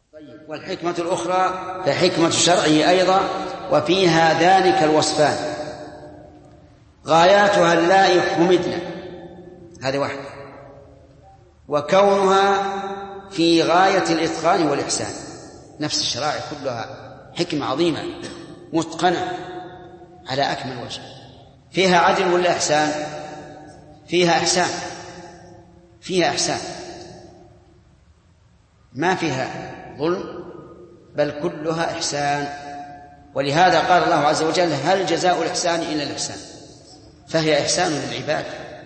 طيب، والحكمة الأخرى فحكمة شرعه أيضا، وفيها ذلك الوصفان غاياتها اللائي حمدنا، هذه واحدة، وكونها في غاية الإتقان والإحسان. نفس الشرائع كلها حكمة عظيمة متقنة على أكمل وجه. فيها عدل ولا إحسان؟ فيها إحسان، فيها إحسان، ما فيها ظلم، بل كلها إحسان. ولهذا قال الله عز وجل: هل جزاء الإحسان إلا الإحسان؟ فهي إحسان للعباد.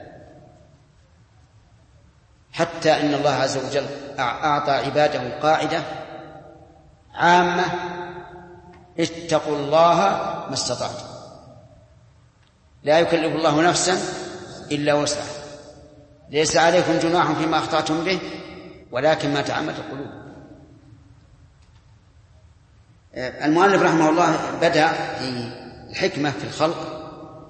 حتى إن الله عز وجل أعطى عباده قاعدة عامة: اتقوا الله ما استطعتم، لا يكلف الله نفسا إلا وسعها، ليس عليكم جناح فيما أخطأتم به ولكن ما تعمدت القلوب. المؤلف رحمه الله بدأ في الحكمة في الخلق،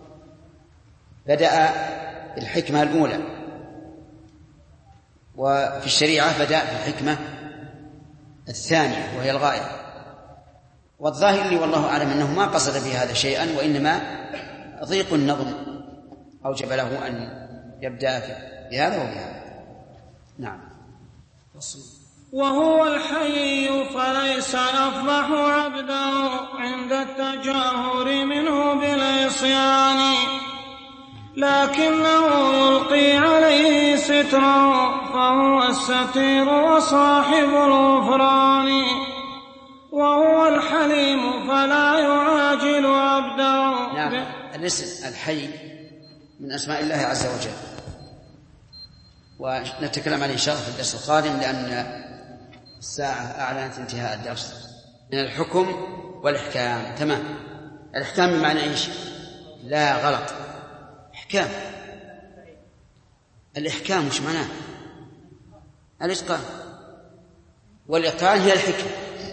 بدأ بالحكمة الأولى، وفي الشريعة بدأ بالحكمة الثانية وهي الغاية. والظاهر لي والله أعلم أنه ما قصد بهذا شيئا، وإنما ضيق النظم أوجب له أن يبدأ بهذا وبهذا. نعم. وهو الحي فليس يفضح عبده عند التجاهر منه بالعصيان، لكنه يلقي عليه سترا فهو الستير وصاحب الغفران. وهو الحليم فلا يعاجل عبده. نعم. الاسم الحي من أسماء الله عز وجل، ونتكلم عليه إن شاء الله في الدرس القادم، لأن الساعة أعلنت انتهاء الدرس. من الحكم والإحكام. تمام. الإحكام بمعنى إيش؟ لا غلط. إحكام، الإحكام مش معناه الإتقان، والإتقان هي الحكمة.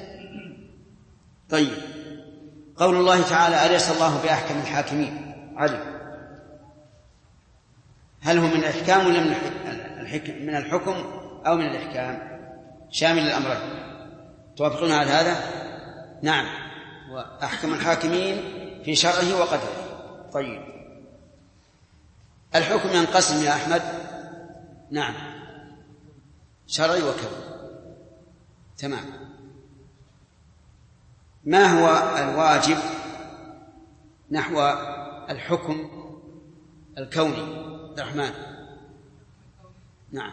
طيب، قول الله تعالى: أليس الله بأحكم الحاكمين؟ علم، هل هو من الإحكام ولا من الحكم أو من الإحكام؟ شامل الأمرين. توافقون على هذا؟ نعم. وأحكم الحاكمين في شرعه وقدره. طيب، الحكم ينقسم يا أحمد. نعم، شرعي وكوني. تمام. ما هو الواجب نحو الحكم الكوني عبد الرحمن؟ نعم.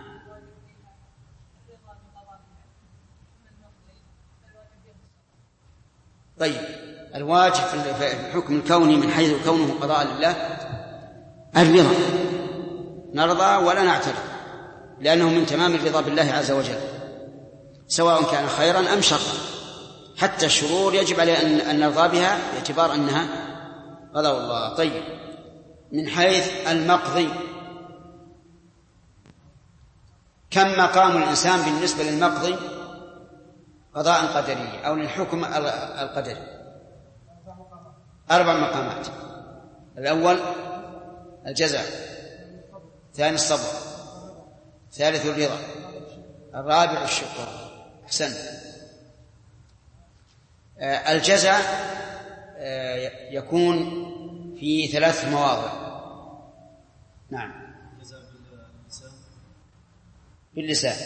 طيب، الواجب في الحكم الكوني من حيث كونه قضاء لله الرضا، نرضى ولا نعترض، لأنه من تمام الرضا بالله عز وجل، سواء كان خيرا أم شرا. حتى الشرور يجب علينا أن نرضى بها باعتبار أنها قضاء الله. طيب، من حيث المقضي، كم مقام الإنسان بالنسبة للمقضي قضاء قدري أو للحكم القدري؟ 4 مقامات. الأول الجزاء، ثاني الصبر، ثالث الرضا، الرابع الشكر. أحسنت. الجزاء يكون في 3 مواضع. نعم. باللسان،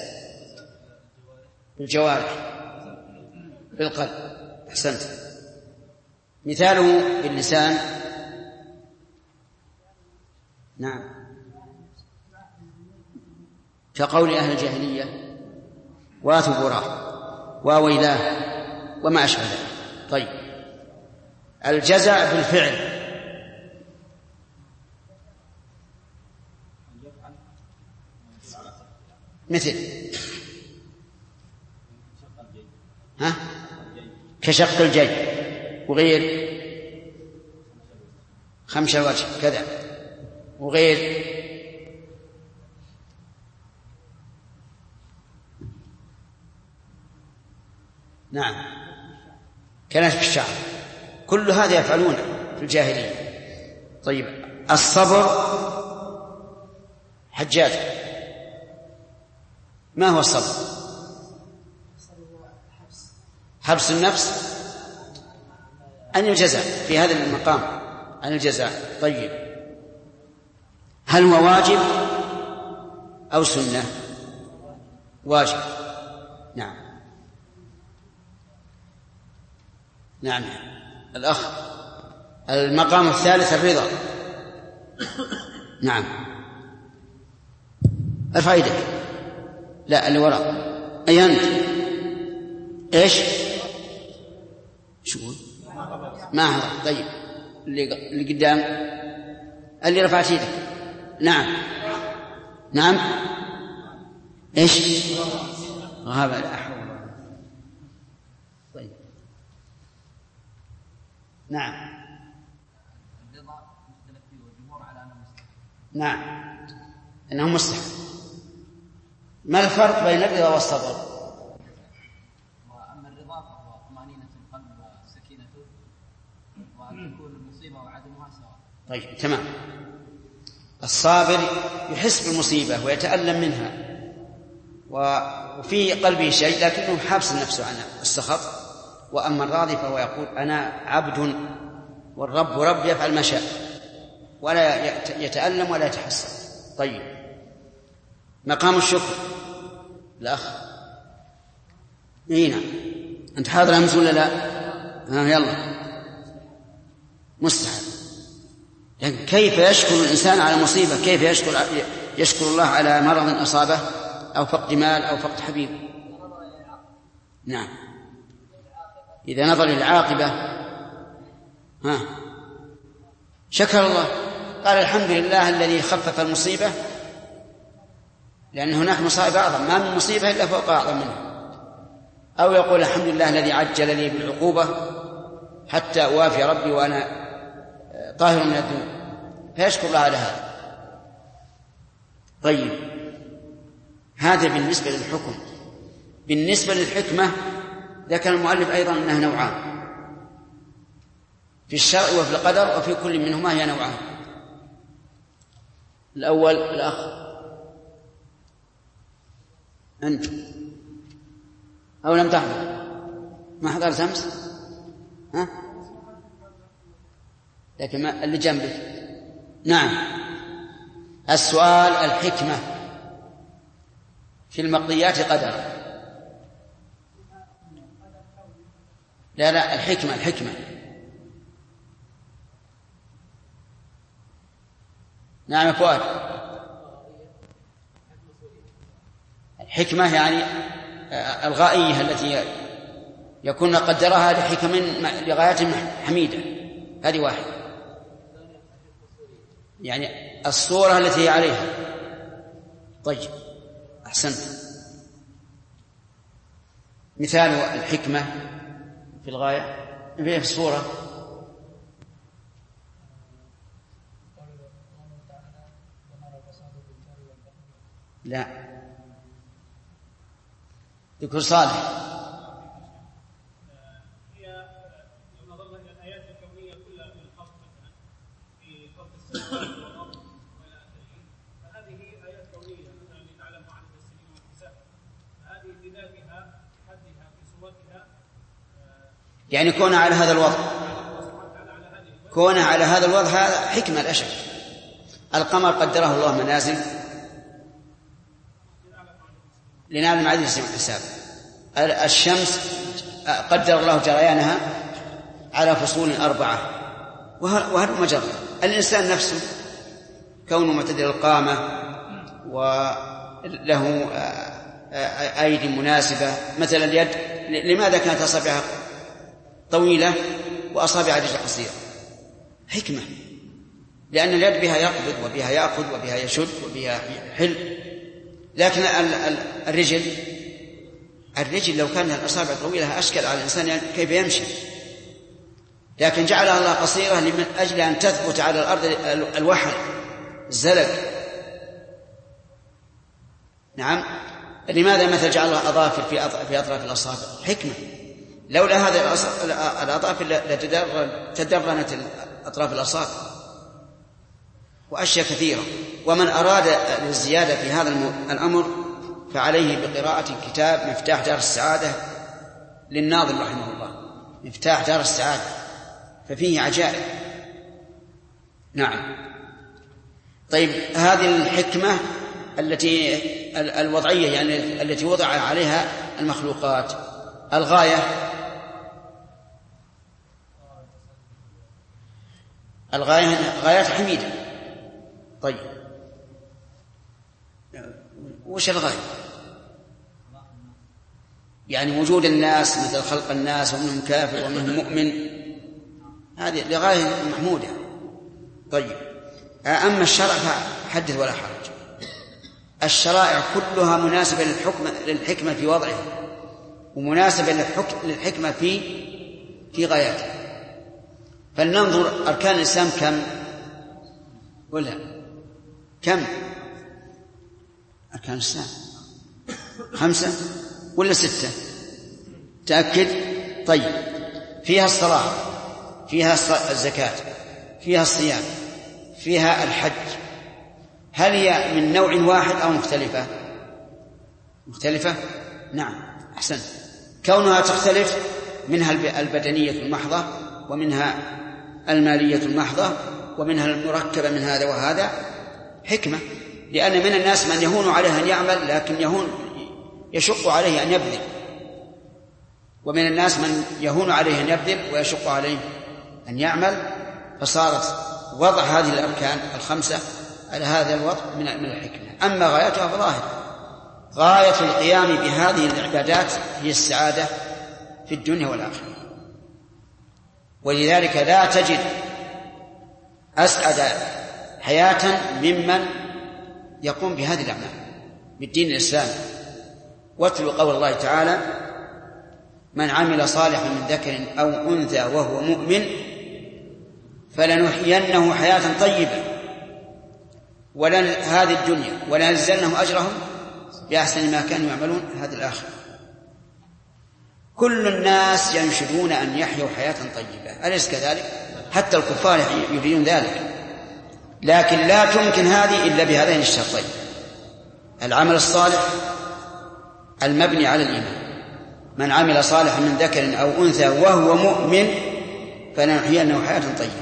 بالجوارح، بالقلب. أحسنت. مثاله باللسان: نعم، كقول أهل الجاهلية: واثبراه وويلاه وما أشبه ذلك. طيب، الجزاء بالفعل: مثل كشق الجيب، وغير خمش الوجه كذا، وغير نعم كنشف الشعر. كل هذا يفعلونه في الجاهلية. طيب، الصبر حجاج، ما هو الصبر؟ حبس النفس عن الجزاء في هذا المقام، عن الجزاء. طيب، هل هو واجب أو سنة؟ واجب. نعم. نعم. الأخ، المقام الثالث الرضا. نعم. ارفع يدك. لا، اللي وراء. أي أنت؟ إيش؟ شو ما هذا؟ طيب، اللي قدام، اللي رفعت يدك. نعم. نعم. إيش؟ غاب. لا حول. طيب. نعم. نعم، إنه مستحب. ما الفرق بين الرضا والصبر؟ وأما الرضا فهو طمأنينة القلب وسكينته، وأن تكون المصيبة وعدمها سواء. طيب، تمام. الصابر يحس بالمصيبة ويتألم منها وفي قلبه شيء لكنه حابس نفسه عن السخط. وأما الراضي فهو يقول أنا عبد والرب رب يفعل ما شاء، ولا يتألم ولا يتحسر. طيب، مقام الشكر. الأخ. نعم. أنت حاضر أمس ولا لا؟ يلا. مستحب. لكن كيف يشكر الإنسان على مصيبة؟ كيف يشكر الله على مرض أصابه أو فقد مال أو فقد حبيب؟ نعم. إذا نظر للعاقبة شكر الله، قال الحمد لله الذي خفف المصيبة، لأن هناك مصائب أعظم، ما من مصيبة إلا فوق أعظم منها. أو يقول الحمد لله الذي عجل لي بالعقوبة حتى أوافي ربي وأنا طاهر من الذنوب، فيشكر الله على هذا. طيب، هذا بالنسبة للحكم. بالنسبة للحكمة ذكر المؤلف أيضا أنها نوعان، في الشرع وفي القدر، وفي كل منهما هي نوعان. الأول الأخ. أنت أو لم تحضر؟ ما حضرت أمس؟ لكن اللي جنبك. نعم. السؤال الحكمة في المقضيات قدر. لا، الحكمة. نعم يا فؤاد. الحكمة يعني الغائية التي يكون قدرها لحكم لغايات حميدة، هذه واحدة. يعني الصورة التي هي عليها. طيب، أحسنت. مثال الحكمة في الغاية في الصورة. لا، ذكر صالح. هي لو نظرنا الى الايات الكونيه كلها من الخلق مثلا في خلق السماوات والارض والى اخره، فهذه ايات كونيه مثلا يتعلم عن السنين والحساب، فهذه بذاتها بحدها بصورتها يعني كونه على هذا الوضع، كونه على هذا الوضع هذا حكمة لا شك. القمر قدره الله منازل لنعلم عدد السنين والحساب. الشمس قدر الله جريانها على فصول 4، وهذا مجرد. الإنسان نفسه كونه معتدل القامة وله أيدي مناسبة، مثلا اليد، لماذا كانت أصابعها طويلة وأصابع رجل قصيرة؟ حكمة، لأن اليد بها يقبض وبها يأخذ وبها يشد وبها يحل. لكن الرجل لو كان الأصابع طويلة أشكل على الإنسان كيف يمشي، لكن جعلها الله قصيرة من أجل أن تثبت على الأرض الوحل الزلق. نعم. لماذا مثل جعل الله أظافر في أطراف الأصابع؟ حكمة. لولا هذه الأظافر لتدرنت أطراف الأصابع وأشياء كثيرة. ومن أراد الزيادة في هذا الأمر فعليه بقراءة كتاب مفتاح دار السعادة للناظم رحمه الله، مفتاح دار السعادة، ففيه عجائب. نعم. طيب، هذه الحكمة التي الوضعية يعني التي وضع عليها المخلوقات، الغاية غايات حميدة. طيب، وش الغاية؟ يعني وجود الناس مثل خلق الناس ومنهم كافر ومنهم مؤمن، هذه لغاية محمودة. طيب، أما الشرع فحدث ولا حرج. الشرائع كلها مناسبة للحكمة في وضعها، ومناسبة للحكمة في غاياتها. فلننظر أركان الإسلام كم ولا كم؟ أركان الإسلام 5 ولا 6؟ تأكد. طيب، فيها الصلاة، فيها الزكاة، فيها الصيام، فيها الحج. هل هي من نوع واحد أو مختلفة؟ مختلفة؟ نعم، أحسن. كونها تختلف، منها البدنية المحضة، ومنها المالية المحضة، ومنها المركبة من هذا وهذا، حكمة. لأن من الناس من يهون عليه أن يعمل، لكن يشق عليه أن يبذل، ومن الناس من يهون عليه أن يبذل ويشق عليه أن يعمل، فصارت وضع هذه الأركان 5 على هذا الوضع من الحكمة. أما غايتها فظاهرة، غاية القيام بهذه العبادات هي السعادة في الدنيا والآخرة. ولذلك لا تجد أسعد حياة ممن يقوم بهذه الأعمال بالدين الإسلامي. واتلوا قول الله تعالى: من عمل صالحا من ذكر أو أنثى وهو مؤمن فلنحيينه حياة طيبة هذه الدنيا ولنجزينهم أجرهم بأحسن ما كانوا يعملون هذه الآخرة. كل الناس ينشدون أن يحيوا حياة طيبة، أليس كذلك؟ حتى الكفار يريدون ذلك، لكن لا تمكن هذه إلا بهذين الشرطين: العمل الصالح المبني على الإيمان. من عمل صالحا من ذكر أو أنثى وهو مؤمن فلنحيينه حياة طيبة.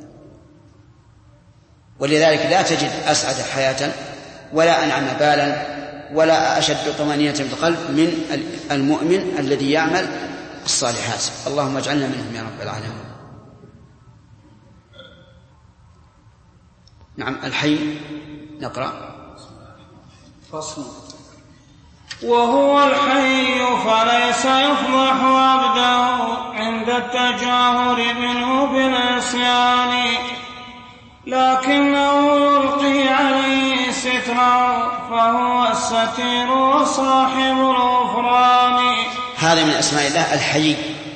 ولذلك لا تجد أسعد حياة ولا أنعم بالا ولا أشد طمأنينة في القلب من المؤمن الذي يعمل الصالحات. اللهم اجعلنا منهم يا رب العالمين. نعم، الحي نقرأ. فصل. وهو الحي فليس يفضح عبده عند التجاهر منه بالعصيان، لكنه يلقي عليه سترا فهو الستير وصاحب الغفران. هذا من أسماء الله الحي،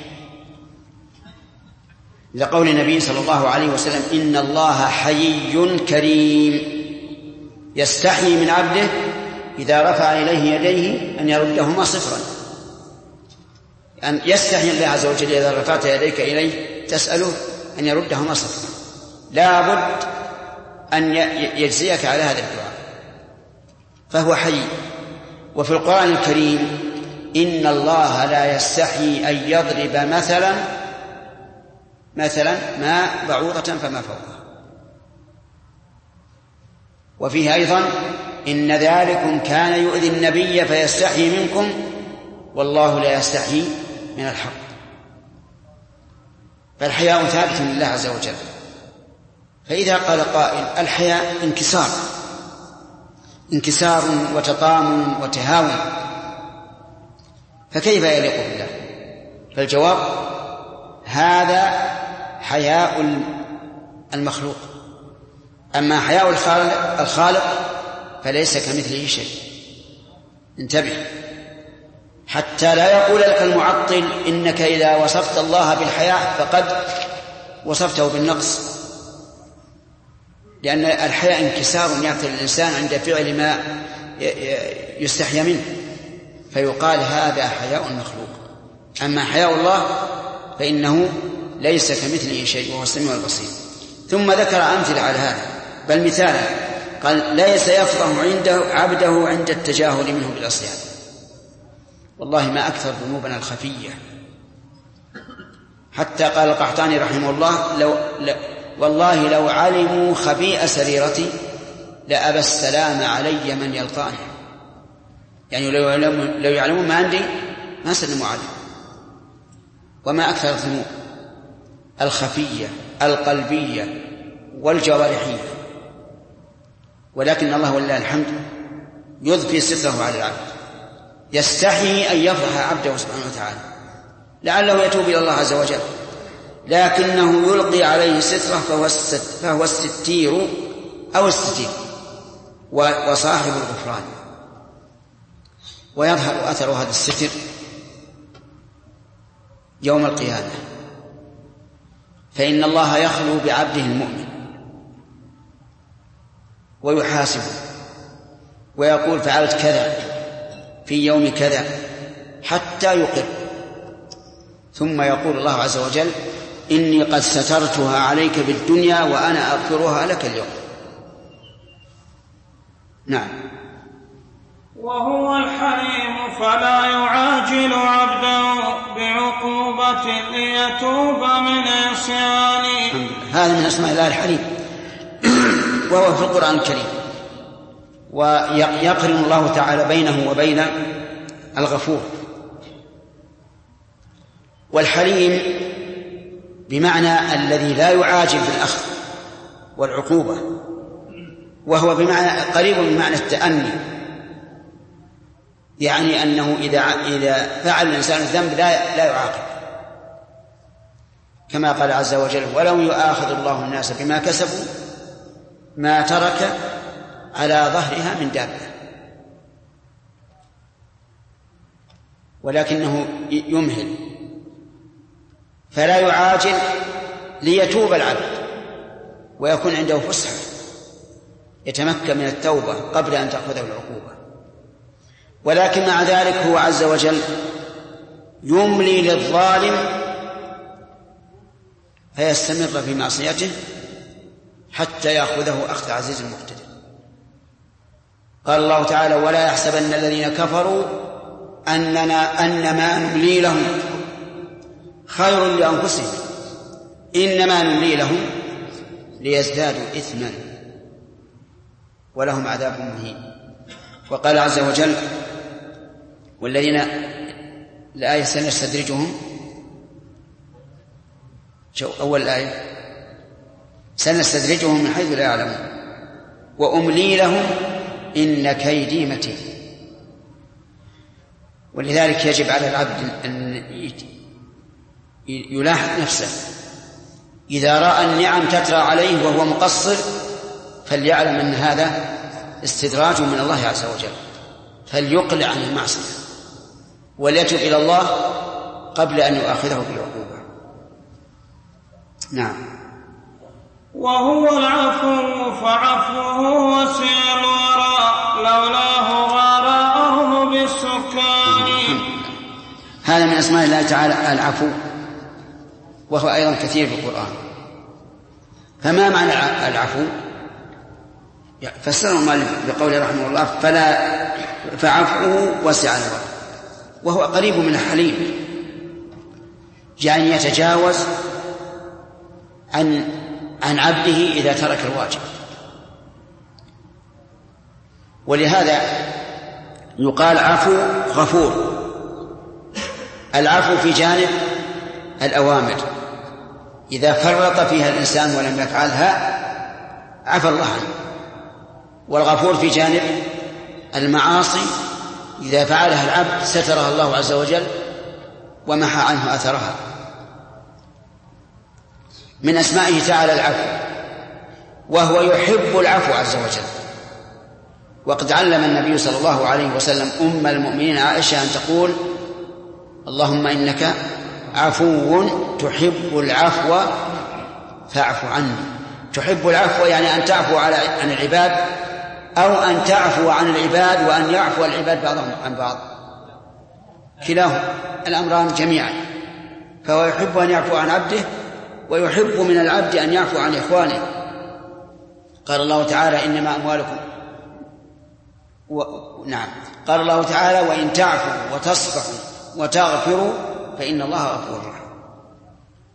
لقول النبي صلى الله عليه وسلم: إن الله حيي كريم يستحيي من عبده إذا رفع إليه يديه أن يردهما صفرا. أن يستحيي الله عز وجل إذا رفعت يديك إليه تسأله أن يردهما صفرا، لا بد أن يجزيك على هذا الدعاء، فهو حي. وفي القرآن الكريم: إن الله لا يستحيي أن يضرب مثلا ما بعوضة فما فوقها. وفيه أيضا: إن ذلكم كان يؤذي النبي فيستحيي منكم والله لا يستحيي من الحق. فالحياء ثابت لله عز وجل. فإذا قال قائل: الحياء انكسار وتطامن وتهاون، فكيف يليق بالله؟ فالجواب: هذا حياء المخلوق، أما حياء الخالق فليس كمثله شيء. انتبه حتى لا يقول لك المعطل: إنك إذا وصفت الله بالحياء فقد وصفته بالنقص، لأن الحياء انكسار يأتي الإنسان عند فعل ما يستحيا منه، فيقال هذا حياء المخلوق. أما حياء الله فإنه ليس كمثله شيء وهو السميع البصير. ثم ذكر أمثلة على هذا، بل مثالا قال: ليس يفضح عبده عند التجاهل منه بالعصيان. والله ما أكثر ذنوبنا الخفية حتى قال القحطاني رحمه الله والله لو علموا خبيئة سريرتي لأبى السلام علي من يلقاني. يعني لو يعلمون ما عندي ما سلموا علي. وما أكثر الذنوب الخفية القلبية والجوارحية، ولكن الله ولله الحمد يضفي ستره على العبد، يستحي أن يفضح عبده سبحانه وتعالى لعله يتوب إلى الله عز وجل، لكنه يلقي عليه ستره فهو الستير أو الستير وصاحب الغفران. ويظهر أثر هذا الستر يوم القيامة، فإن الله يخلو بعبده المؤمن ويحاسبه ويقول فعلت كذا في يوم كذا حتى يقر، ثم يقول الله عز وجل إني قد سترتها عليك بالدنيا وأنا أغفرها لك اليوم. نعم. وهو الحليم فلا يعاجل عبده بعقوبة ليتوب من عصيانه. هذا من أسماء الله الحليم وهو في القرآن الكريم، ويقرن الله تعالى بينه وبين الغفور. والحليم بمعنى الذي لا يعاجل بالأخذ والعقوبة، وهو بمعنى قريب من معنى التأني، يعني أنه إذا فعل الإنسان الذنب لا يعاقب، كما قال عز وجل ولو يؤاخذ الله الناس بما كسبوا ما ترك على ظهرها من دابة، ولكنه يمهل فلا يعاجل ليتوب العبد ويكون عنده فسحة يتمكن من التوبة قبل أن تأخذه العقوبة. ولكن مع ذلك هو عز وجل يملي للظالم فيستمر في معصيته حتى يأخذه أخذ عزيز مقتدر. قال الله تعالى ولا يحسبن الذين كفروا أنما نملي لهم خير لأنفسهم إنما نملي لهم ليزدادوا إثما ولهم عذاب مهين. وقال عز وجل والذين الآية سنستدرجهم أول الآية سنستدرجهم من حيث لا يعلمون وأملي لهم إن كيدي متين. ولذلك يجب على العبد أن يلاحظ نفسه إذا رأى النعم تترى عليه وهو مقصر فليعلم أن هذا استدراج من الله عز وجل، فليقلع عن المعصية وليتب إلى الله قبل أن يؤاخذه بالعقوبة. نعم. وهو العفو فعفوه وسع الورى لولاه غار أرض بالسكان. هذا من أسماء الله تعالى العفو، وهو أيضا كثير في القرآن. فما معنى العفو؟ فسره المؤلف بقوله رحمه الله فعفوه وسع الورى، وهو قريب من الحليم، يعني يتجاوز عن عبده إذا ترك الواجب. ولهذا يقال عفو غفور. العفو في جانب الأوامر إذا فرط فيها الإنسان ولم يفعلها عفى الله عنه، والغفور في جانب المعاصي إذا فعلها العبد سترها الله عز وجل ومحى عنه أثرها. من أسمائه تعالى العفو، وهو يحب العفو عز وجل. وقد علم النبي صلى الله عليه وسلم أم المؤمنين عائشة أن تقول اللهم إنك عفو تحب العفو فاعف عني. تحب العفو يعني أن تعفو عن العباد، أو أن تعفو عن العباد وأن يعفو العباد بعضهم عن بعض، كلاهما الأمران جميعا. فهو يحب أن يعفو عن عبده ويحب من العبد أن يعفو عن إخوانه. قال الله تعالى إنما أموالكم نعم، قال الله تعالى وإن تعفوا وتصفحوا وتغفروا فإن الله غفور رحيم.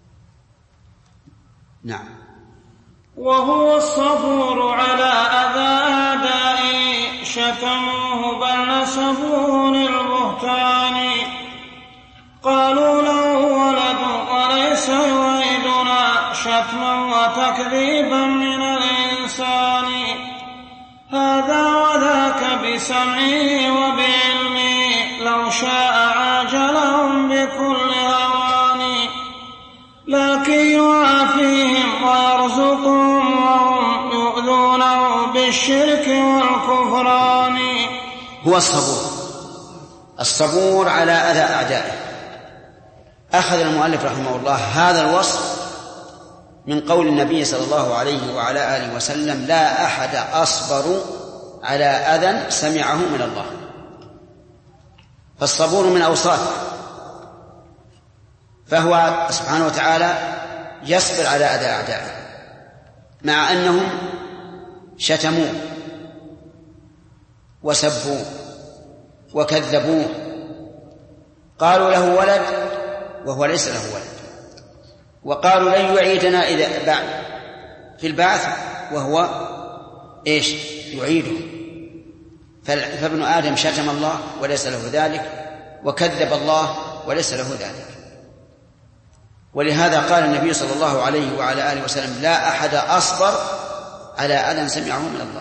نعم. وهو الصبور على أذى أعدائه شتموه بل نسبوه للبهتان قالوا له ولد وليس يريدنا شتما وتكذيبا من الإنسان هذا وذاك بسمعه وبعلمه لو شاء عاجلهم بكل هوان لكن يعافيهم ويرزقهم وهم يؤذونه بالشرك والكفران. هو الصبور على أذى أعدائه. أخذ المؤلف رحمه الله هذا الوصف من قول النبي صلى الله عليه وعلى آله وسلم لا أحد أصبر على أذى سمعه من الله. فالصبور من أوصافه، فهو سبحانه وتعالى يصبر على أذى أعدائه مع أنهم شتموه وسبوه وكذبوه، قالوا له ولد وهو ليس له ولد، وقالوا لن يعيدنا إذا بعد في البعث وهو إيش يعيده. فابن آدم شتم الله وليس له ذلك، وكذب الله وليس له ذلك. ولهذا قال النبي صلى الله عليه وعلى آله وسلم لا أحد أصبر على أذى سمعه من الله.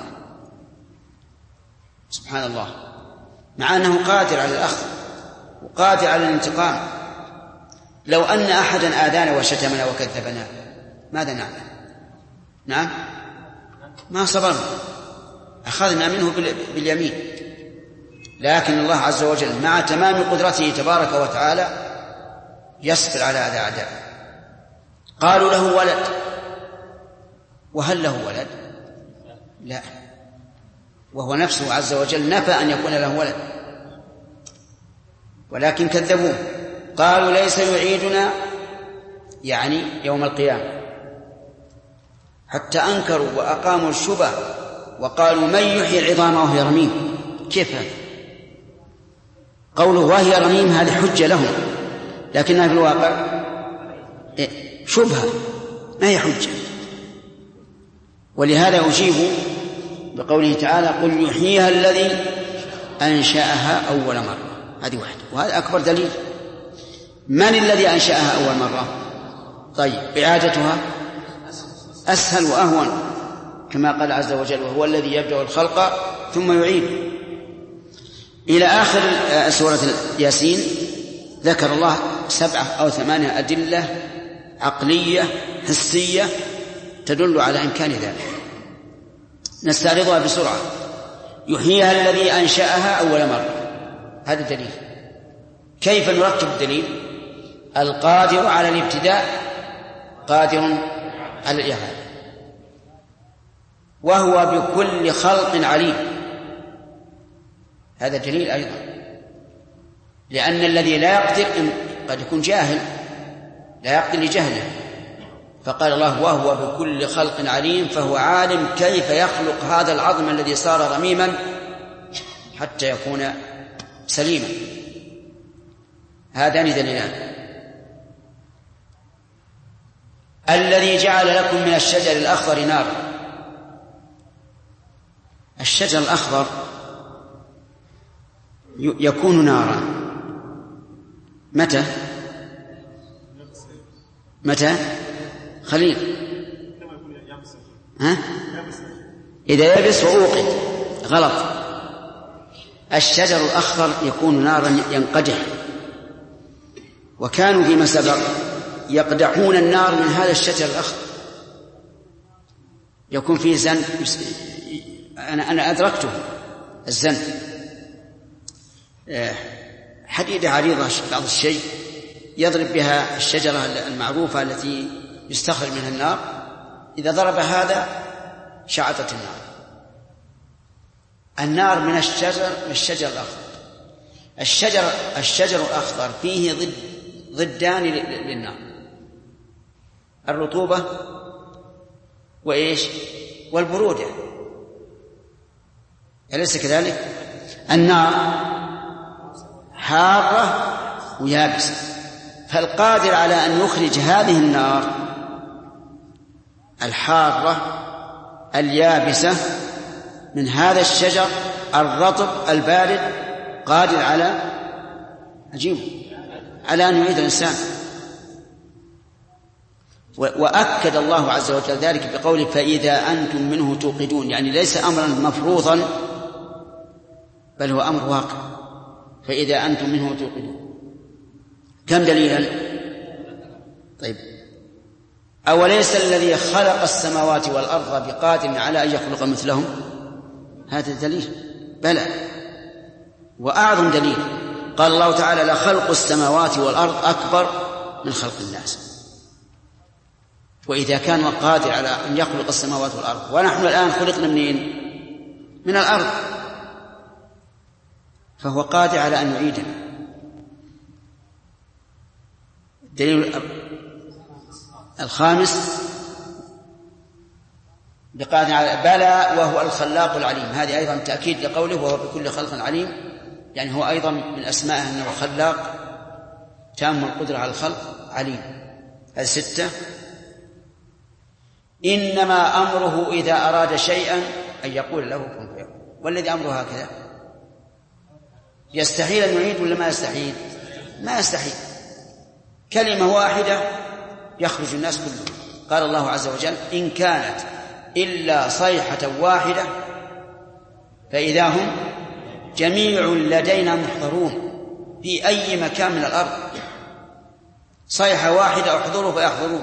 سبحان الله، مع أنه قادر على الأخذ وقادر على الانتقام. لو أن أحدا آذانا وشتمنا وكذبنا ماذا نعمل؟ نعم ما صبرنا، أخذنا منه باليمين. لكن الله عز وجل مع تمام قدرته تبارك وتعالى يصبر على أذى أعدائه. قالوا له ولد، وهل له ولد؟ لا، وهو نفسه عز وجل نفى أن يكون له ولد، ولكن كذبوه. قالوا ليس يعيدنا يعني يوم القيامة، حتى أنكروا وأقاموا الشبه وقالوا من يحيي العظام وهي رميم. كيف هذا؟ قوله وهي رميم هذه حجة لهم، لكنها في الواقع شبهة ما هي حجة. ولهذا أجيب بقوله تعالى قل يحييها الذي أنشأها أول مرة. هذه واحدة، وهذا أكبر دليل. من الذي أنشأها أول مرة؟ طيب إعادتها أسهل وأهون، كما قال عز وجل وهو الذي يبدأ الخلق ثم يعيد. إلى آخر سورة ياسين ذكر الله 7 أو 8 أدلة عقلية حسية تدل على إمكان ذلك. نستعرضها بسرعة. يحييها الذي أنشأها أول مرة، هذا دليل. كيف نرتب الدليل؟ القادر على الابتداء قادر على الإعادة، وهو بكل خلق عليم. هذا دليل أيضا، لأن الذي لا يقدر قد يكون جاهل لا يقدر لجهله، فقال الله وهو بكل خلق عليم، فهو عالم كيف يخلق هذا العظم الذي صار رميما حتى يكون سليما. هذان دليلان. الذي جعل لكم من الشجر الأخضر نارا. الشجر الأخضر يكون نارا متى خليل إذا يبس وأوقد غلط. الشجر الأخضر يكون نارا ينقدح، وكانوا فيما سبق يقدحون النار من هذا الشجر الأخضر، يكون فيه زن. أنا أدركته الزن، حديدة عريضة بعض الشيء يضرب بها الشجرة المعروفة التي يستخرج منها النار، إذا ضرب هذا شعطت النار من الشجر الأخضر. الشجر الأخضر فيه ضدان للنار، الرطوبة وإيش والبرودة، أليس كذلك؟ النار حارة ويابسة، فالقادر على أن يخرج هذه النار الحارة اليابسة من هذا الشجر الرطب البارد قادر على أن يعيد الإنسان. وأكد الله عز وجل ذلك بقوله فإذا أنتم منه توقدون، يعني ليس أمرا مفروضا بل هو أمر واقع. فإذا أنتم منه توقدون كم دليلا؟ طيب، أوليس الذي خلق السماوات والأرض بقادر على أن يخلق مثلهم؟ هذا الدليل بلى، وأعظم دليل قال الله تعالى لخلق السماوات والأرض أكبر من خلق الناس. وإذا كان قادر على أن يخلق السماوات والأرض ونحن الآن خلقنا منين؟ من الأرض، فهو قادر على أن يعيدنا. الدليل الخامس بقادر على بلى وهو الخلاق العليم، هذه أيضا تأكيد لقوله وهو بكل خلق عليم، يعني هو أيضا من أسمائه أنه خلاق تام القدرة على الخلق عليم. هذه 6. إنما أمره إذا أراد شيئا أن يقول له كن فيكون. والذي أمره هكذا يستحيل أن يعيد ولا ما يستحيل؟ ما يستحيل، كلمة واحدة يخرج الناس كلهم. قال الله عز وجل إن كانت إلا صيحة واحدة فإذا هم جميع لدينا محضرون في أي مكان من الأرض. صيحة واحدة احضروا فيحضرون.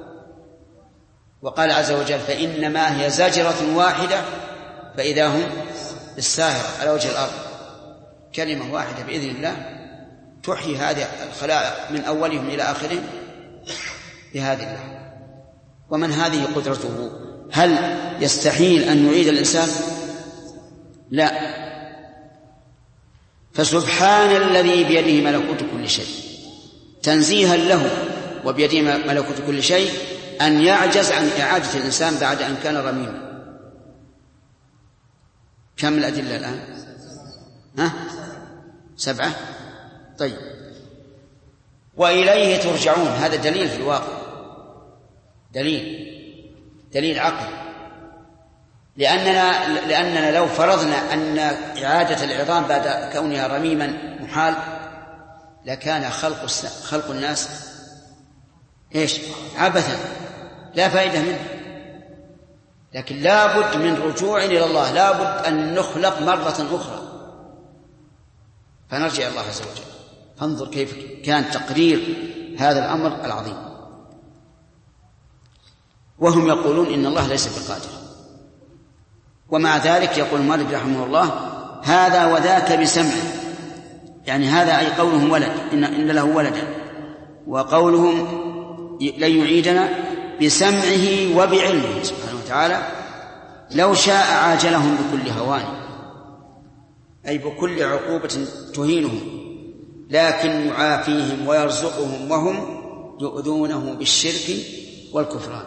وقال عز وجل فإنما هي زجرة واحدة فإذا هم بالساهرة على وجه الأرض. كلمة واحدة بإذن الله تحيي هذه الخلائق من أولهم إلى آخرهم بهذه الله. ومن هذه قدرته؟ هل يستحيل أن يعيد الإنسان؟ لا. فسبحان الذي بيده ملكوت كل شيء، تنزيها له وبيده ملكوت كل شيء أن يعجز عن إعادة الإنسان بعد أن كان رميما. كم الأدلة الآن؟ 7. طيب، وإليه ترجعون. هذا دليل في الواقع، دليل عقل، لأننا لو فرضنا أن إعادة العظام بعد كونها رميما محال لكان خلق الناس عبثا لا فائدة منه. لكن لا بد من رجوع إلى الله، لا بد أن نخلق مرة أخرى، فنرجع إلى الله عز وجل. فانظر كيف كان تقرير هذا الأمر العظيم. وهم يقولون إن الله ليس بقادر، ومع ذلك يقول مالك رحمه الله هذا وذاك بسمعه، يعني هذا أي قولهم ولد إن له ولدا، وقولهم لن يعيدنا بسمعه وبعلمه سبحانه وتعالى. لو شاء عاجلهم بكل هوان، أي بكل عقوبة تهينهم، لكن يعافيهم ويرزقهم وهم يؤذونه بالشرك والكفران.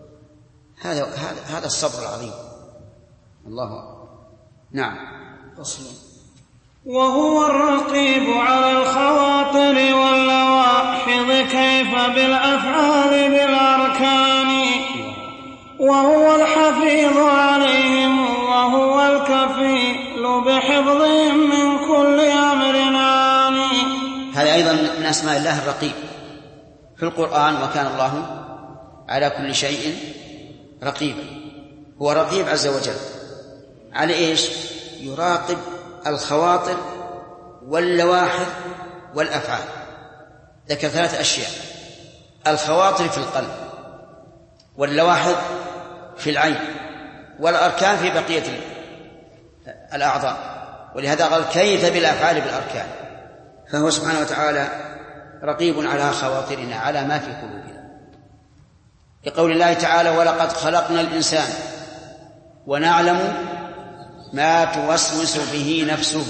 هذا الصبر العظيم. الله أكبر. نعم. فصل. وهو الرقيب على الخواطر واللواحظ كيف بالأفعال بالأركان، وهو الحفيظ عليهم وهو الكفيل بحفظهم من كل أمر آني. هذا أيضا من أسماء الله الرقيب في القرآن، وكان الله على كل شيء رقيب. هو رقيب عز وجل على إيش؟ يراقب الخواطر واللواحظ والأفعال. ذكر 3 أشياء: الخواطر في القلب، واللواحظ في العين، والأركان في بقية الأعضاء. ولهذا قال كيف بالأفعال بالأركان. فهو سبحانه وتعالى رقيب على خواطرنا، على ما في قلوبنا، لقول الله تعالى ولقد خلقنا الإنسان ونعلم ما توسوس به نفسه.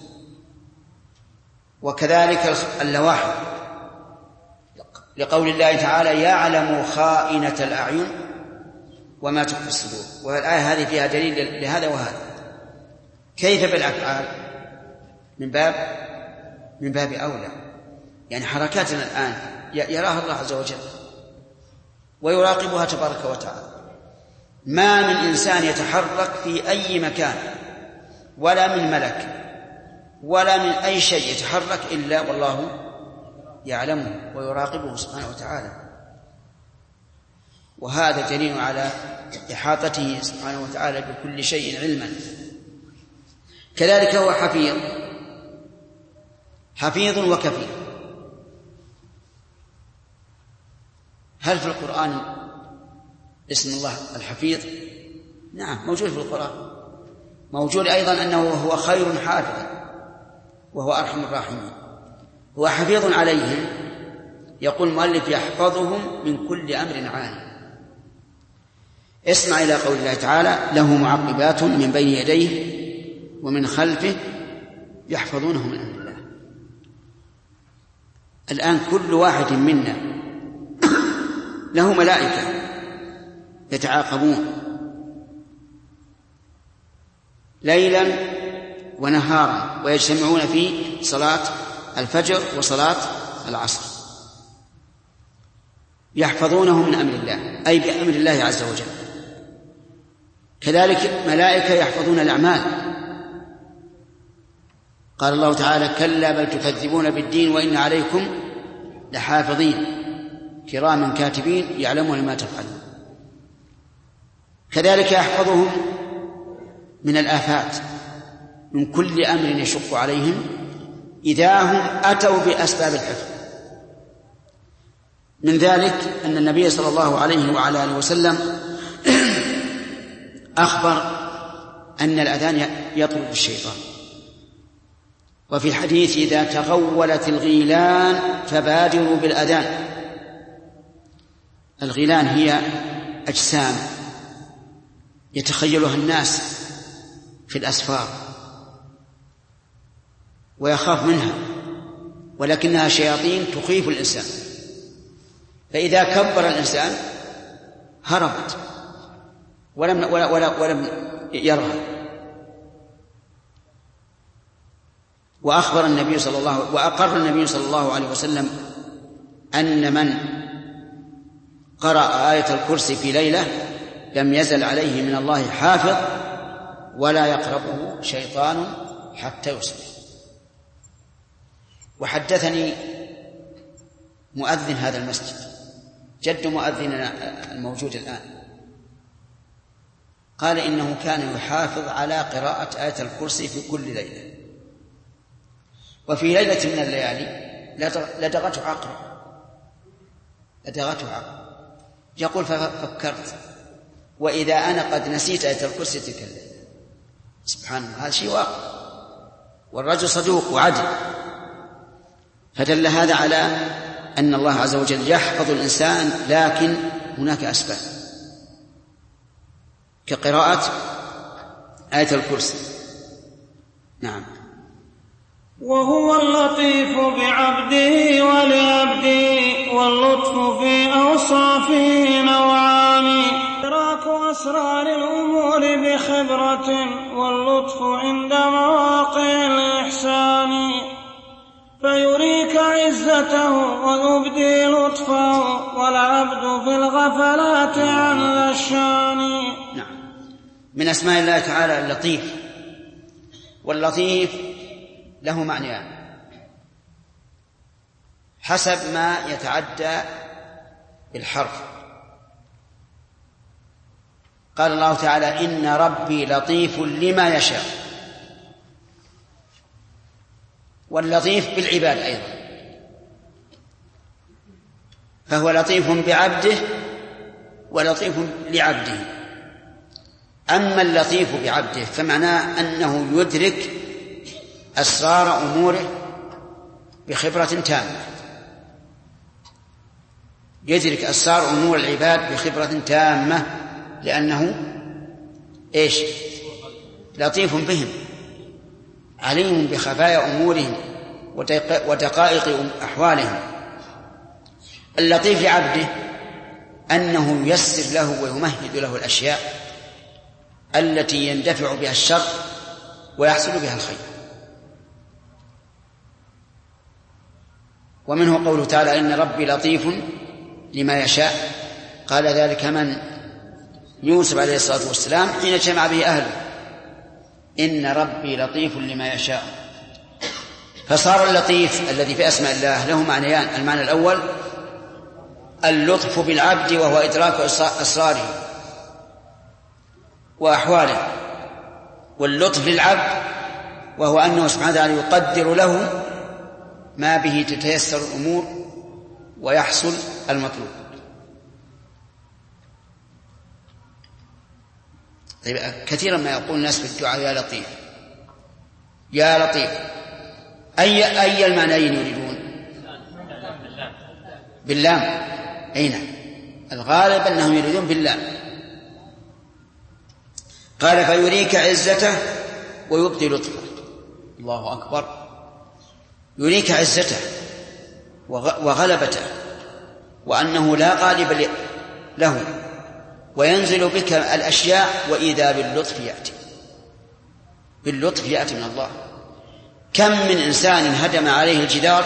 وكذلك اللواحظ، لقول الله تعالى يعلم خائنة الأعين وما تخفي الصدور. والآية هذه فيها دليل لهذا وهذا. كيف بالأفعال؟ من باب أولى، يعني حركاتنا الآن يراها الله عز وجل ويراقبها تبارك وتعالى. ما من إنسان يتحرك في أي مكان ولا من ملك ولا من أي شيء يتحرك إلا والله يعلمه ويراقبه سبحانه وتعالى. وهذا دليل على إحاطته سبحانه وتعالى بكل شيء علما. كذلك هو حفيظ وكفيل. هل في القرآن اسم الله الحفيظ؟ نعم موجود في القرآن. موجود أيضا أنه هو خير حافظ وهو أرحم الراحمين. هو حفيظ عليهم، يقول المؤلف يحفظهم من كل أمر عالٍ. اسمع إلى قول الله تعالى له معقبات من بين يديه ومن خلفه يحفظونه من أمر الله. الآن كل واحد منا له ملائكة يتعاقبون ليلا ونهارا ويجتمعون في صلاة الفجر وصلاة العصر، يحفظونه من أمر الله أي بأمر الله عز وجل. كذلك ملائكة يحفظون الأعمال. قال الله تعالى كلا بل تكذبون بالدين وإن عليكم لحافظين كراما كاتبين يعلمون ما تفعلون. كذلك يحفظهم من الآفات، من كل أمر يشق عليهم إذا هم أتوا بأسباب الحفظ. من ذلك أن النبي صلى الله عليه وعلى آله وسلم أخبر أن الأذان يطرد الشيطان. وفي الحديث إذا تغولت الغيلان فبادروا بالأذان. الغيلان هي أجسام يتخيلها الناس في الأسفار ويخاف منها، ولكنها شياطين تخيف الإنسان، فإذا كبر الإنسان هربت ولم يرها. وأقر النبي صلى الله عليه وسلم أن من قرأ آية الكرسي في ليلة لم يزل عليه من الله حافظ ولا يقربه شيطان حتى يصبح. وحدثني مؤذن هذا المسجد جد مؤذننا الموجود الآن، قال إنه كان يحافظ على قراءة آية الكرسي في كل ليلة، وفي ليلة من الليالي لدغته عقرب. يقول ففكرت وإذا أنا قد نسيت آية الكرسي تلك الليلة. سبحان الله، هذا شيء واقع، والرجل صدوق وعدل. فدل هذا على أن الله عز وجل يحفظ الإنسان، لكن هناك أسباب كقراءة آية الكرسي. نعم. وهو اللطيف بعبده ولعبده، واللطف في أوصافه نوعان: إدراك أسرار الأمور بخبرة، واللطف عند مواقع الإحسان. فيريك عزته ويبدي لطفه، والعبد في الغفلات عن ذا الشان. نعم. من أسماء الله تعالى اللطيف، واللطيف له معنيان حسب ما يتعدى بالحرف. قال الله تعالى إن ربي لطيف لما يشاء، واللطيف بالعباد أيضا، فهو لطيف بعبده ولطيف لعبده. أما اللطيف بعبده فمعناه أنه يدرك أسرار أموره بخبرة تامة، يدرك أسرار أمور العباد بخبرة تامة، لأنه لطيف بهم، عليم بخفايا أمورهم ودقائق أحوالهم. اللطيف لعبده أنه ييسر له ويمهد له الأشياء التي يندفع بها الشر ويحصل بها الخير. ومنه قوله تعالى إن ربي لطيف لما يشاء، قال ذلك من يوسف عليه الصلاة والسلام حين جمع به أهله: إن ربي لطيف لما يشاء. فصار اللطيف الذي في أسماء الله له معنيان: المعنى الأول اللطف بالعبد وهو إدراك أسراره وأحواله، واللطف للعبد وهو أنه سبحانه وتعالى يقدر له ما به تتيسر الأمور ويحصل المطلوب. طيب، كثيرا ما يقول الناس في الدعاء: يا لطيف يا لطيف. أي المعنيين يريدون؟ باللام. أين الغالب أنهم يريدون باللام. قال: فيريك عزته ويبدي لطفه. الله أكبر. يريك عزته وغلبته وأنه لا غالب له، وينزل بك الأشياء، وإذا باللطف يأتي من الله. كم من إنسان هدم عليه الجدار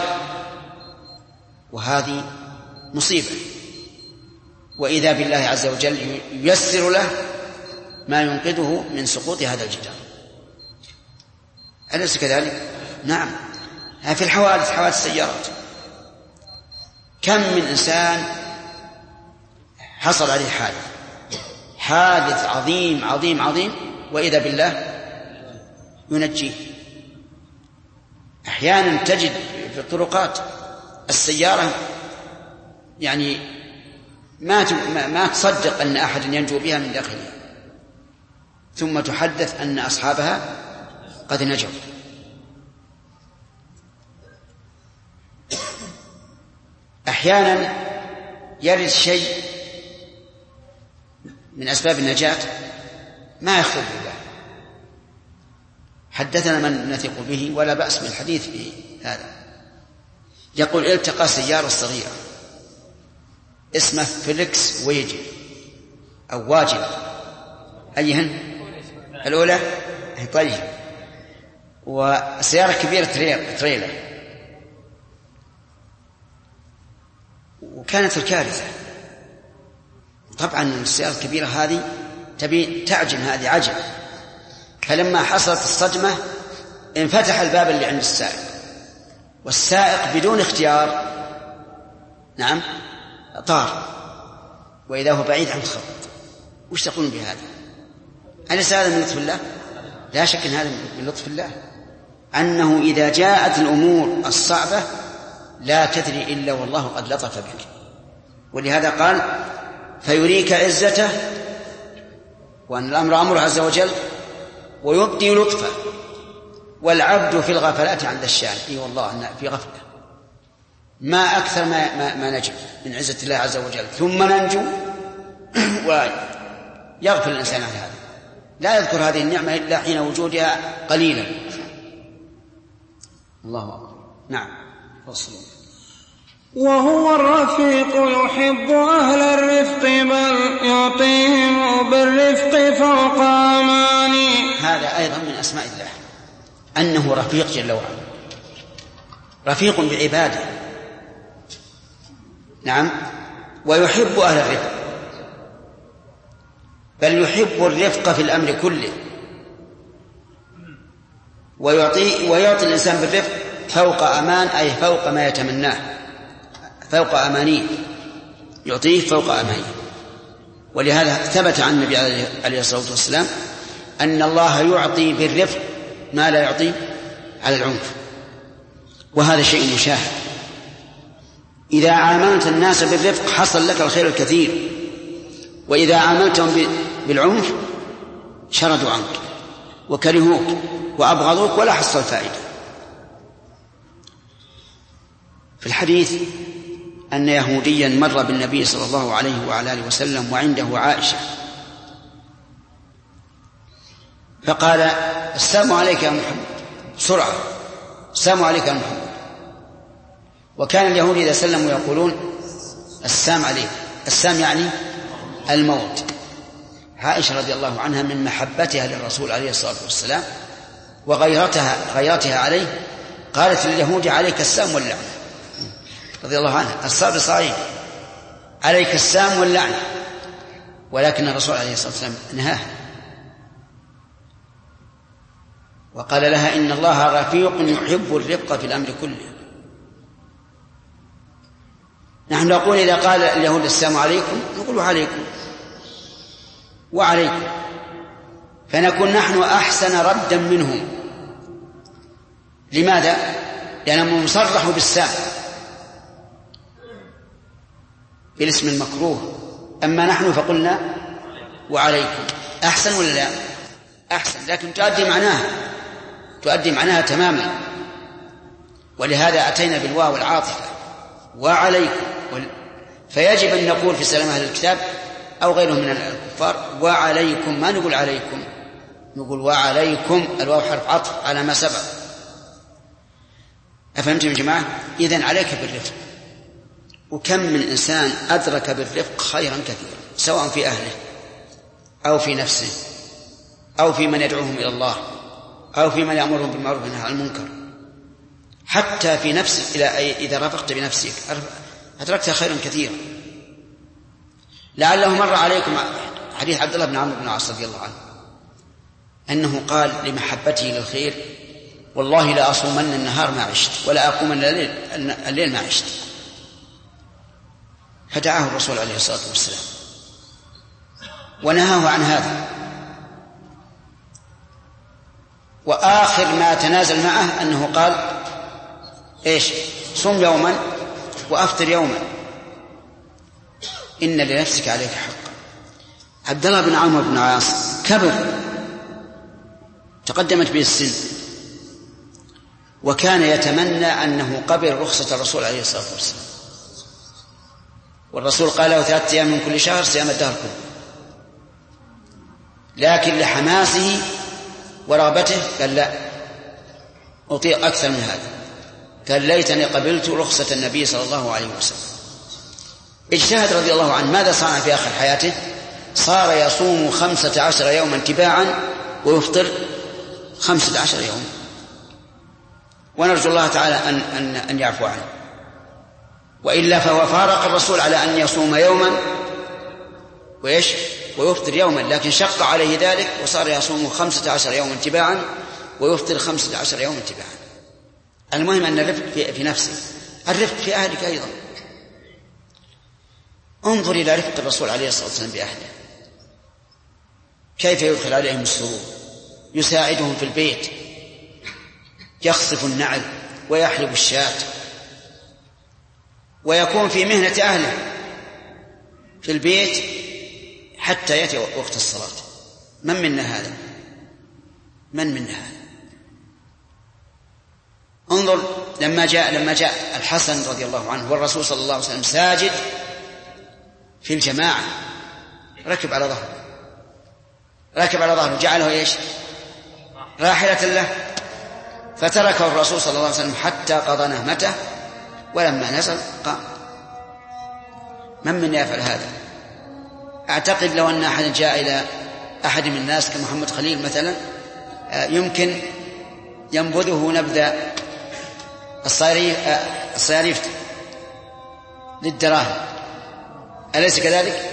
وهذه مصيبة، وإذا بالله عز وجل ييسر له ما ينقذه من سقوط هذا الجدار. أليس كذلك؟ نعم. في الحوادث، حوادث السيارات، كم من إنسان حصل عليه حادث عظيم عظيم عظيم، وإذا بالله ينجيه. أحيانا تجد في الطرقات السيارة يعني ما تصدق أن أحد ينجو بها من داخلها، ثم تحدث أن أصحابها قد نجوا. أحيانا يرد شيء من أسباب النجاة ما يخطر بالله. حدثنا من نثق به ولا بأس بالحديث في هذا، يقول: التقى سيارة صغيرة اسمه فيليكس ويجي أو واجب، أيهن؟ الأولى. طيب. وسيارة كبيرة تريلر، وكانت الكارثة. طبعا السيارة الكبيرة هذه تبي تعجن، هذه عجن. فلما حصلت الصدمة انفتح الباب اللي عند السائق، والسائق بدون اختيار نعم طار، وإذا هو بعيد عن الخط. وش تقولون بهذا؟ أليس هذا من لطف الله؟ لا شك أن هذا من لطف الله، أنه إذا جاءت الأمور الصعبة لا تدري إلا والله قد لطف بك. ولهذا قال: فيريك عزته، وأن الأمر أمره عز وجل، ويبدي لطفه. والعبد في الغفلات عند الشان. إي والله أن في غفلة، ما أكثر ما نجد من عزة الله عز وجل، ثم ننجو ويغفل الإنسان عن هذا، لا يذكر هذه النعمة إلا حين وجودها قليلا. الله أكبر. نعم. فصلوا. وهو الرفيق يحب أهل الرفق، بل يعطيهم بالرفق فوق أماني. هذا أيضا من أسماء الله، أنه رفيق جل وعلا، رفيق بعباده. نعم. ويحب أهل الرفق، بل يحب الرفق في الأمر كله، ويعطي الإنسان بالرفق فوق أمان، أي فوق ما يتمناه، فوق أمانيه، يعطيه فوق أمانيه. ولهذا ثبت عن النبي عليه الصلاة والسلام أن الله يعطي بالرفق ما لا يعطي على العنف، وهذا شيء مشاهد. إذا عاملت الناس بالرفق حصل لك الخير الكثير، وإذا عاملتهم بالعنف شردوا عنك وكرهوك وأبغضوك ولا حصل فائدة. في الحديث أن يهوديا مر بالنبي صلى الله عليه وعلى آله وسلم وعنده عائشة، فقال: السلام عليك يا محمد، بسرعة، السلام عليك يا محمد. وكان اليهود إذا سلموا يقولون: السلام عليك. السلام يعني الموت. عائشة رضي الله عنها من محبتها للرسول عليه الصلاة والسلام وغيرتها عليه قالت لليهود: عليك السلام واللعنة. رضي الله عنها، الصبر صحيح، عليك السلام واللعنة. ولكن الرسول عليه الصلاة والسلام نهاه وقال لها إن الله رفيق يحب الرفق في الأمر كله. نحن نقول إذا قال اليهود السلام عليكم نقول عليكم وعليكم، فنكون نحن أحسن ردا منهم. لماذا؟ لأنهم مصرحوا بالسام بالاسم المكروه، أما نحن فقلنا وعليكم. أحسن ولا لا؟ أحسن، لكن تؤدي معناها تماما، ولهذا أتينا بالواو العاطفة وعليكم. فيجب أن نقول في سلام أهل الكتاب أو غيرهم من الكفار وعليكم، ما نقول عليكم، نقول وعليكم. الواو حرف عطف على ما سبق. أفهمتم يا جماعة؟ إذن عليك بالرفق. وكم من إنسان أدرك بالرفق خيرا كثيرا، سواء في أهله أو في نفسه أو في من يدعوهم إلى الله أو في من يأمرهم بالمعروف والنهي عن المنكر. حتى في نفسك إذا رفقت بنفسك أدركت خيرا كثيرا. لعله مر عليكم حديث عبد الله بن عمرو بن العاص رضي الله عنه أنه قال لمحبته للخير والله لا أصومن النهار ما عشت ولا أقومن الليل ما عشت، فدعاه الرسول عليه الصلاة والسلام ونهاه عن هذا. وآخر ما تنازل معه أنه قال إيش؟ صم يوما وأفطر يوما إن لنفسك عليك حق. عبد الله بن عمرو بن العاص كبر، تقدمت به السن، وكان يتمنى أنه قبل رخصة الرسول عليه الصلاة والسلام، والرسول قال له 3 أيام من كل شهر صيام الدهر كله، لكن لحماسه ورغبته قال لا أطيق أكثر من هذا، قال ليتني قبلت رخصة النبي صلى الله عليه وسلم. اجتهد رضي الله عنه. ماذا صنع في آخر حياته؟ صار يصوم 15 يوما تباعا ويفطر 15 يوما، ونرجو الله تعالى أن يعفو عنه، وإلا فهو فارق الرسول على أن يصوم يوما ويفطر يوما، لكن شق عليه ذلك وصار يصوم 15 يوما تباعا ويفطر 15 يوما تباعا. المهم أن الرفق في نفسه، الرفق في أهلك أيضا. انظر إلى رفق الرسول عليه الصلاة والسلام بأهله، كيف يدخل عليهم السرور، يساعدهم في البيت، يخصف النعل ويحلب الشاة، ويكون في مهنة أهله في البيت حتى يأتي وقت الصلاة. من منا هذا؟ من منا هذا؟ انظر لما جاء الحسن رضي الله عنه والرسول صلى الله عليه وسلم ساجد في الجماعة، ركب على ظهره جعله ايش؟ راحلة له، فتركه الرسول صلى الله عليه وسلم حتى قضى نهمته، ولما نزل قام. من منا يفعل هذا؟ أعتقد لو أن أحد جاء إلى أحد من الناس كمحمد خليل مثلا يمكن ينبذه نبذ الصياريف للدراهم، أليس كذلك؟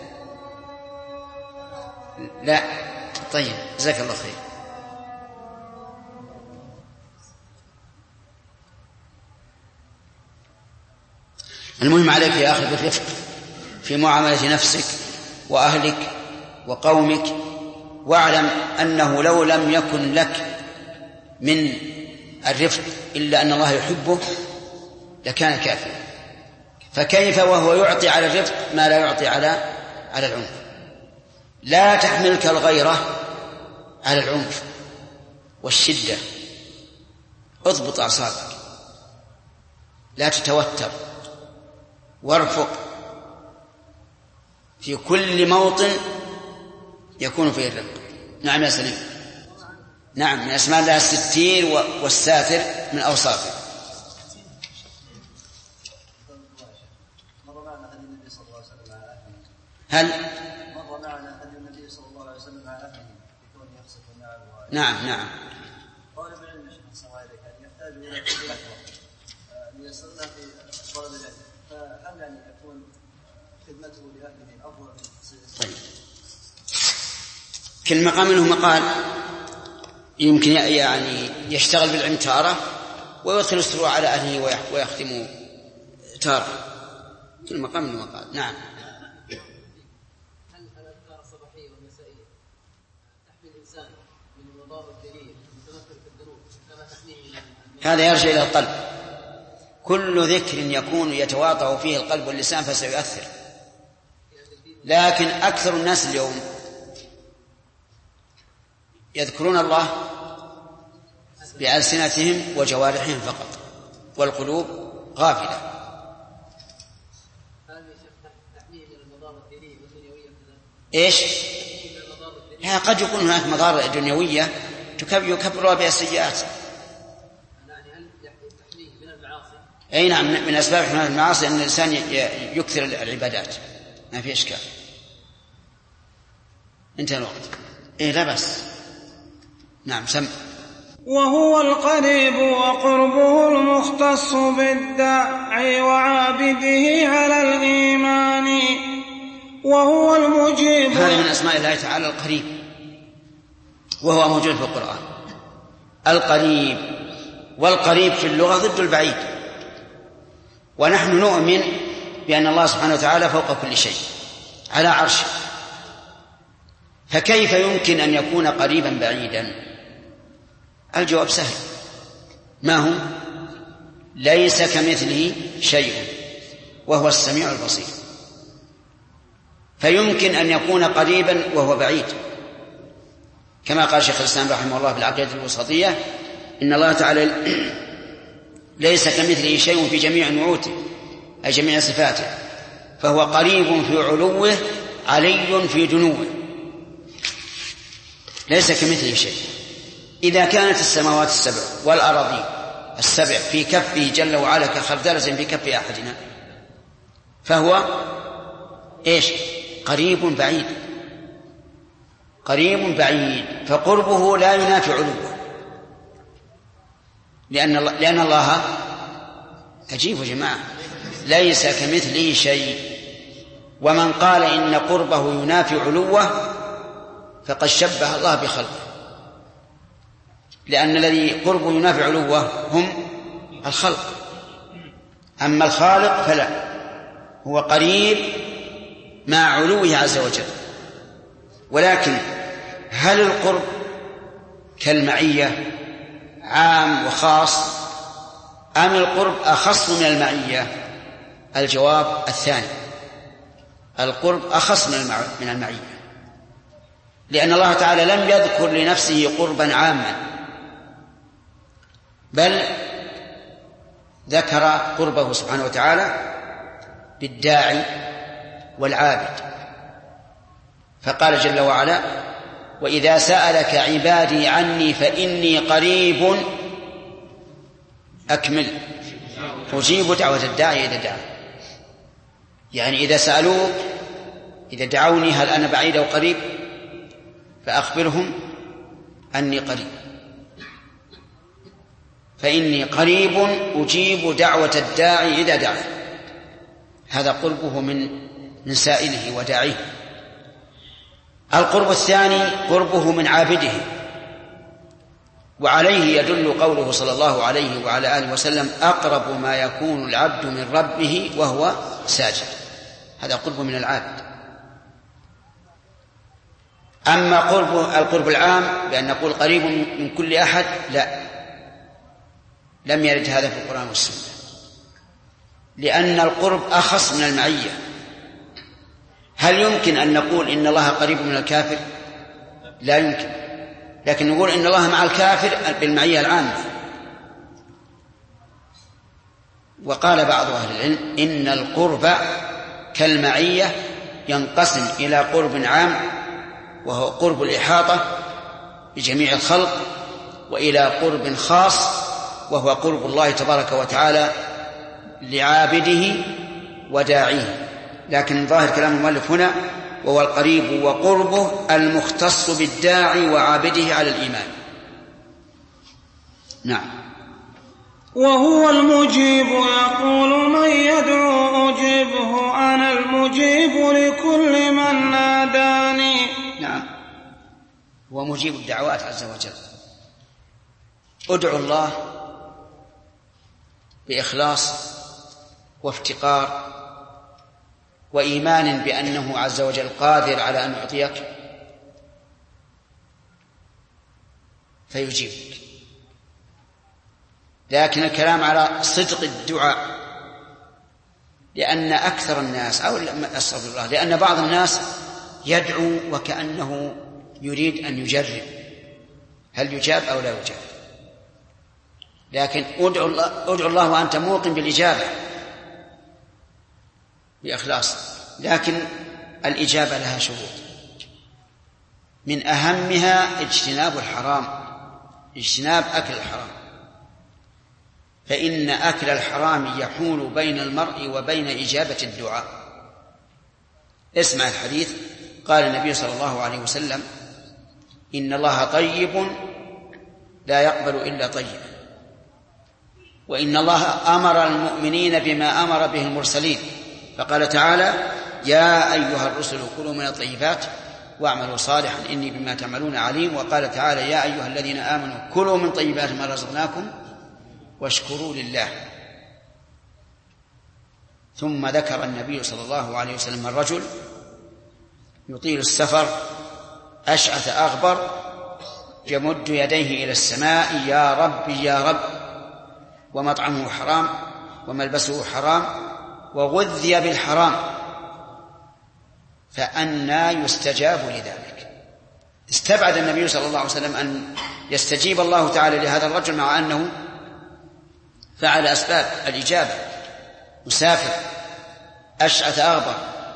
لا. طيب جزاك الله خير. المهم عليك يا أخي بالرفق في معاملة نفسك وأهلك وقومك، واعلم أنه لو لم يكن لك من الرفق إلا أن الله يحبه لكان كافرا. فكيف وهو يعطي على الرفق ما لا يعطي على العنف؟ لا تحملك الغيرة على العنف والشدة، اضبط أعصابك، لا تتوتر، وارفق في كل موطن يكون فيه الرفق. نعم يا سليم. نعم، من أسماء الله الستير والساتر من أوصافه. هل مر معنا أن النبي صلى الله عليه وسلم مع أهله يكون يقصف النعم نعم قال بالعلم الشيخ الصوائب أن يحتاج إلى كل لحظة ليصلنا في طلب العلم، فهل يعني يكون خدمته لأهله أفضل من تحصيل. طيب. كل مقام منه مقال، يمكن يعني يشتغل بالعلم تارة ويدخل السرور على أهله ويخدم تارة. كل مقام منه مقال. نعم. هل الأذكار الصباحية والمسائية تحمي الإنسان من مضار الدليل المتمثل في الذنوب كما تحميه؟ هذا يرجع إلى القلب. كل ذكر يكون يتواطأ فيه القلب واللسان فسيؤثر، لكن أكثر الناس اليوم يذكرون الله بألسنتهم وجوارحهم فقط، والقلوب غافلة. إيش؟ قد يكون هناك مضار دنيوية يكبرها بها السيئات. أي نعم، من أسباب حماية المعاصي أن الإنسان يكثر العبادات، ما في إشكال. انتهى الوقت. لا بس. نعم سمع. وهو القريب وقربه المختص بالداعي وعابده على الإيمان، وهو المجيب. هذا من أسماء الله تعالى القريب، وهو موجود في القرآن. القريب، والقريب في اللغة ضد البعيد، ونحن نؤمن بأن الله سبحانه وتعالى فوق كل شيء على عرشه، فكيف يمكن أن يكون قريبا بعيدا؟ الجواب سهل، ما هو؟ ليس كمثله شيء وهو السميع البصير، فيمكن أن يكون قريبا وهو بعيد، كما قال شيخ الإسلام رحمه الله في العقيدة الوسطية: إن الله تعالى ليس كمثله شيء في جميع نعوته أي جميع صفاته، فهو قريب في علوه علي في دنوه، ليس كمثله شيء. إذا كانت السماوات السبع والأراضين السبع في كفه جل وعلا كخردلة في كف أحدنا، فهو إيش؟ قريب بعيد، قريب بعيد، فقربه لا ينافي علوه، لأن الله أجيب يا جماعة، ليس كمثله شيء. ومن قال إن قربه ينافي علوه فقد شبه الله بخلقه، لأن الذي قربه ينافي علوه هم الخلق، أما الخالق فلا، هو قريب مع علوه عز وجل. ولكن هل القرب كالمعية عام وخاص، أم القرب أخص من المعية؟ الجواب الثاني، القرب أخص من المعية، لأن الله تعالى لم يذكر لنفسه قربا عاما، بل ذكر قربه سبحانه وتعالى بالداعي والعابد، فقال جل وعلا: وإذا سألك عبادي عني فإني قريب أكمل أجيب دعوة الداعي إذا دعا. يعني إذا سألوك، إذا دعوني هل أنا بعيد أو قريب، فأخبرهم أني قريب، فإني قريب أجيب دعوة الداعي إذا دعا. هذا قربه من سائله وداعيه. القرب الثاني قربه من عابده، وعليه يدل قوله صلى الله عليه وعلى آله وسلم: أقرب ما يكون العبد من ربه وهو ساجد. هذا قرب من العابد. أما القرب العام بأن نقول قريب من كل أحد، لا، لم يرد هذا في القرآن والسنة، لأن القرب أخص من المعية. هل يمكن أن نقول إن الله قريب من الكافر؟ لا يمكن، لكن نقول إن الله مع الكافر بالمعية العامة. وقال بعض أهل العلم إن القرب كالمعية ينقسم إلى قرب عام وهو قرب الإحاطة بجميع الخلق، وإلى قرب خاص وهو قرب الله تبارك وتعالى لعابده وداعيه. لكن ظاهر كلام المؤلف هنا وهو القريب وقربه المختص بالداعي وعابده على الإيمان. نعم. وهو المجيب يقول: من يدعو أجبه، أنا المجيب مجيب الدعوات عز وجل. ادعوا الله بإخلاص وافتقار وإيمان بأنه عز وجل قادر على أن يعطيك فيجيبك. لكن الكلام على صدق الدعاء، لأن أكثر الناس أستغفر الله، لأن بعض الناس يدعو وكأنه يريد أن يجرب هل يجاب أو لا يجاب. لكن ادعو الله وأنت موقن بالإجابة بإخلاص. لكن الإجابة لها شروط، من أهمها اجتناب الحرام، اجتناب أكل الحرام، فإن أكل الحرام يحول بين المرء وبين إجابة الدعاء. اسمع الحديث، قال النبي صلى الله عليه وسلم: إن الله طيب لا يقبل إلا طيب، وإن الله أمر المؤمنين بما أمر به المرسلين، فقال تعالى: يا أيها الرسل كلوا من الطيبات واعملوا صالحا إني بما تعملون عليم. وقال تعالى: يا أيها الذين آمنوا كلوا من طيبات ما رزقناكم واشكروا لله. ثم ذكر النبي صلى الله عليه وسلم الرجل يطيل السفر أشعث أغبر يمد يديه إلى السماء: يا رب يا رب، ومطعمه حرام وملبسه حرام وغذي بالحرام، فأنى يستجاب لذلك. استبعد النبي صلى الله عليه وسلم أن يستجيب الله تعالى لهذا الرجل مع أنه فعل أسباب الإجابة، مسافر أشعث أغبر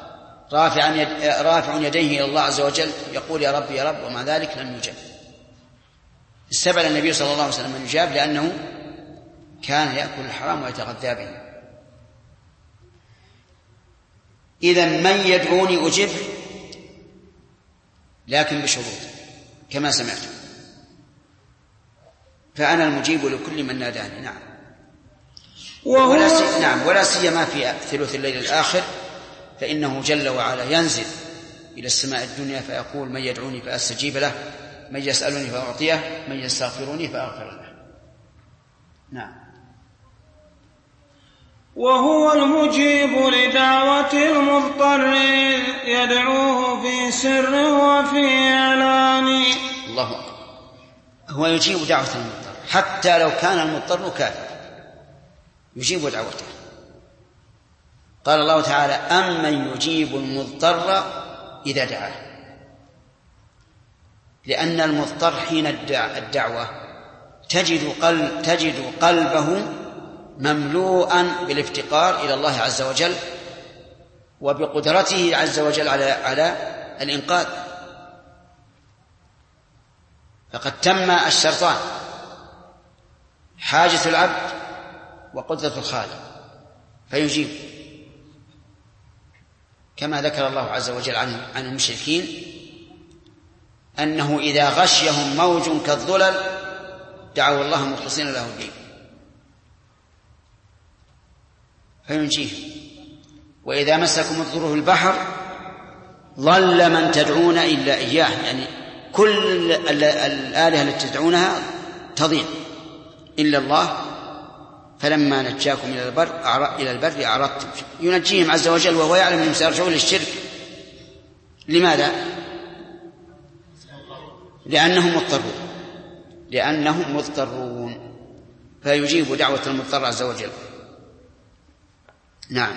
رافع يديه إلى الله عز وجل يقول: يا رب يا رب، ومع ذلك لم يجب. استبعد النبي صلى الله عليه وسلم أن يجاب لأنه كان يأكل الحرام ويتغذى به. إذن من يدعوني أجب، لكن بشروط كما سمعت، فأنا المجيب لكل من ناداني. نعم. ولا سيما في ثلث الليل الآخر، فإنه جل وعلا ينزل إلى السماء الدنيا فيقول: من يدعوني فأستجيب له، من يسألني فأعطيه، من يستغفرني فأغفر له. نعم. وهو المجيب لدعوة المضطر يدعوه في سر وفي إعلان. الله أكبر. هو يجيب دعوة المضطر حتى لو كان المضطر كافر، يجيب دعوته. قال الله تعالى: أمن يجيب المضطر إذا دعاه، لأن المضطر حين الدعوة تجد قلبه مملوءا بالافتقار إلى الله عز وجل وبقدرته عز وجل على الإنقاذ. فقد تم الشرطان: حاجة العبد وقدرة الخالق، فيجيب، كما ذكر الله عز وجل عن المشركين أنه إذا غشيهم موج كالظلل دعوا الله مخلصين له الدين فينجيه. وإذا مسكم الضر في البحر ضل من تدعون إلا إياه، يعني كل الآلهة التي تدعونها تضيع إلا الله، فلما نجاكم إلى البر أعرضتم. ينجيهم عز وجل وهو يعلم أنهم سيرجعون للشرك. لماذا؟ لأنهم مضطرون، فيجيب دعوة المضطر عز وجل. نعم.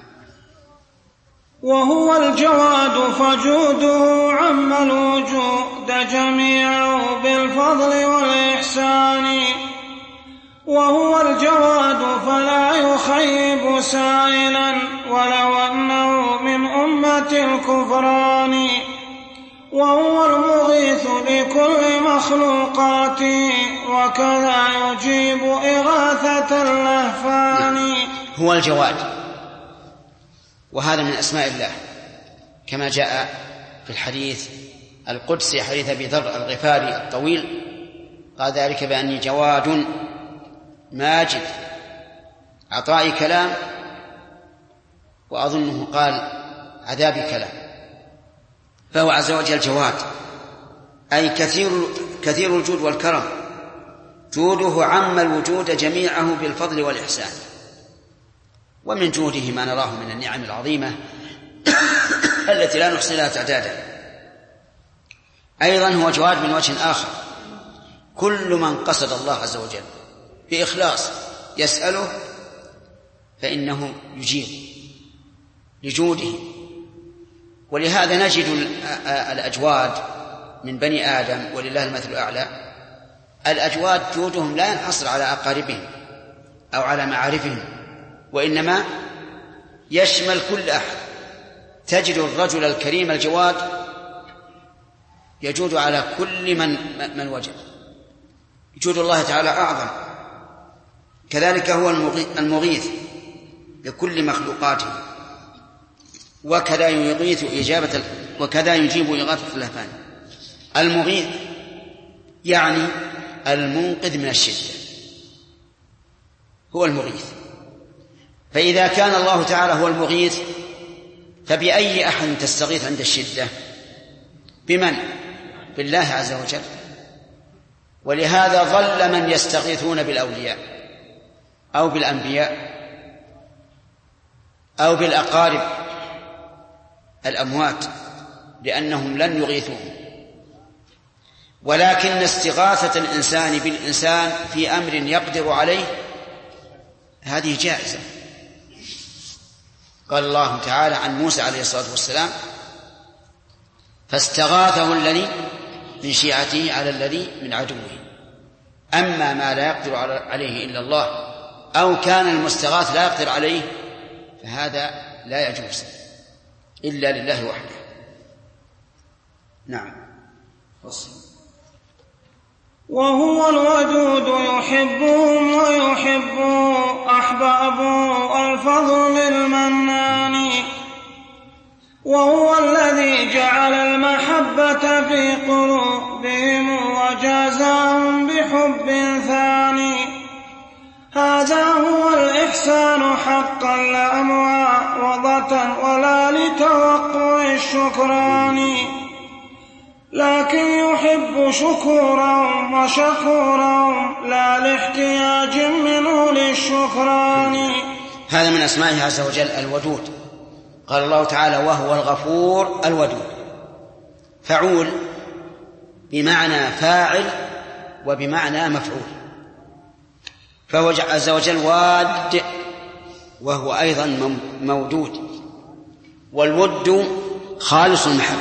وهو الجواد فجوده عم الوجود جميعا بالفضل والإحسان. وهو الجواد فلا يخيب سائلا ولو أنه من أمة الكفران. وهو المغيث لكل مخلوقاته وكذا يجيب إغاثة اللهفان. هو الجواد، وهذا من أسماء الله كما جاء في الحديث القدسي حديث أبي ذر الغفاري الطويل، قال ذلك بأني جواد ماجد عطائي كلام، وأظنه قال عذابي كلام. فهو عز وجل جواد أي كثير الجود والكرم، جوده عم الوجود جميعه بالفضل والإحسان. ومن جوده ما نراه من النعم العظيمة التي لا نحصي لها تعدادا. أيضا هو جواد من وجه آخر، كل من قصد الله عز وجل بإخلاص يسأله فإنه يجيب لجوده. ولهذا نجد الأجواد من بني آدم، ولله المثل الأعلى، الأجواد جودهم لا ينحصر على أقاربهم أو على معارفهم، وإنما يشمل كل أحد. تجد الرجل الكريم الجواد يجود على كل من وجد. جود الله تعالى أعظم. كذلك هو المغيث لكل مخلوقاته، وكذا يجيب إغاثة اللهفان. المغيث يعني المنقذ من الشدة، هو المغيث. فإذا كان الله تعالى هو المغيث فبأي أحد تستغيث عند الشدة؟ بمن؟ بالله عز وجل. ولهذا ظل من يستغيثون بالأولياء أو بالأنبياء أو بالأقارب الأموات لأنهم لن يغيثوهم. ولكن استغاثة الإنسان بالإنسان في أمر يقدر عليه هذه جائزة. قال الله تعالى عن موسى عليه الصلاة والسلام: فاستغاثه الذي من شيعته على الذي من عدوه. أما ما لا يقدر عليه إلا الله أو كان المستغاث لا يقدر عليه فهذا لا يجوز إلا لله وحده. نعم. وهو الودود يحبهم ويحب أحبابه الفضل المنان. وهو الذي جعل المحبة في قلوبهم وجازاهم بحب ثاني. هذا هو الإحسان حقا لا معاوضة ولا لتوقع الشكران، لكن يحب شكورا وشكورا لا لاحتياج منه للشكران. هذا من أسمائه عز وجل الودود. قال الله تعالى: وهو الغفور الودود. فعول بمعنى فاعل وبمعنى مفعول، فهو عز وجل واد وهو أيضا مودود. والود خالص المحبة،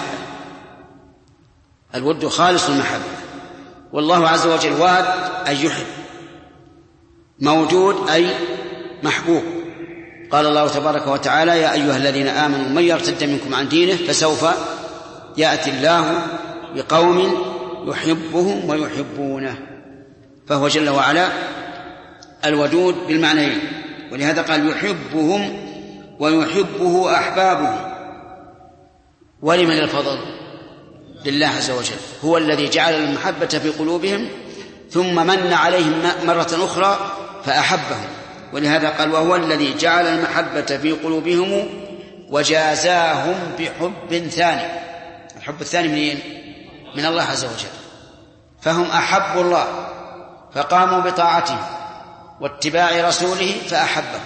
الود خالص المحبة. والله عز وجل واد أي يحب، موجود أي محبوب. قال الله تبارك وتعالى: يا أيها الذين آمنوا من يرتد منكم عن دينه فسوف يأتي الله بقوم يحبهم ويحبونه. فهو جل وعلا الودود بالمعنيين، ولهذا قال يحبهم ويحبه أحبابه. ولمن الفضل؟ لله عز وجل. هو الذي جعل المحبة في قلوبهم ثم من عليهم مرة أخرى فأحبهم. ولهذا قال: وهو الذي جعل المحبة في قلوبهم وجازاهم بحب ثاني. الحب الثاني منين؟ من الله عز وجل. فهم أحبوا الله فقاموا بطاعته واتباع رسوله فأحبهم.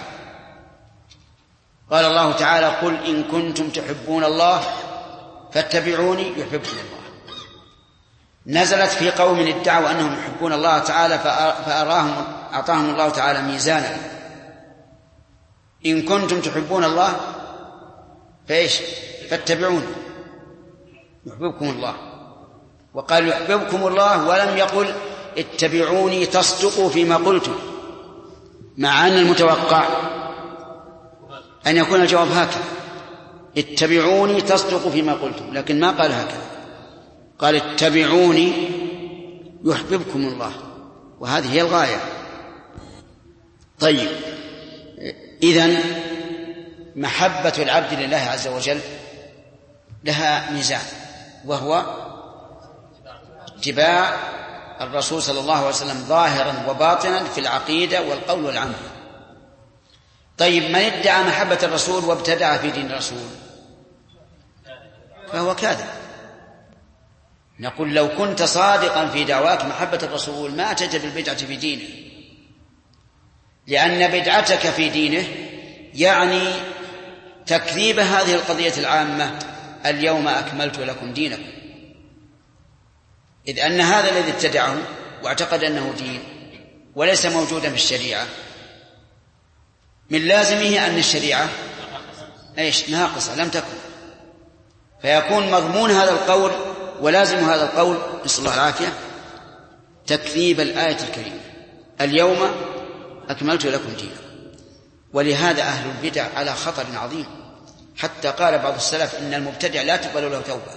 قال الله تعالى: قل إن كنتم تحبون الله فاتبعوني يحبكم الله. نزلت في قوم ادعوا أنهم يحبون الله تعالى أعطاهم الله تعالى ميزانا: إن كنتم تحبون الله فإيش؟ فاتبعوني يحببكم الله. وقال يحببكم الله ولم يقل اتبعوني تصدقوا فيما قلتم، مع أن المتوقع أن يكون الجواب هكذا: اتبعوني تصدقوا فيما قلتم، لكن ما قال هكذا، قال اتبعوني يحببكم الله، وهذه هي الغاية. طيب، إذن محبة العبد لله عز وجل لها ميزان، وهو اتباع الرسول صلى الله عليه وسلم ظاهرا وباطنا في العقيدة والقول والعمل. طيب، من ادعى محبة الرسول وابتدع في دين الرسول فهو كاذب، نقول لو كنت صادقا في دعواك محبة الرسول ما أتيت بالبدعة في دينه، لأن بدعتك في دينه يعني تكذيب هذه القضية العامة: اليوم أكملت لكم دينكم، إذ أن هذا الذي ابتدعه واعتقد أنه دين وليس موجودا في الشريعة من لازمه أن الشريعة ناقصة لم تكن، فيكون مضمون هذا القول ولازم هذا القول نسأل الله العافية تكذيب الآية الكريمة: اليوم أكملت لكم دينكم. ولهذا أهل البدع على خطر عظيم، حتى قال بعض السلف إن المبتدع لا تقبل له توبة،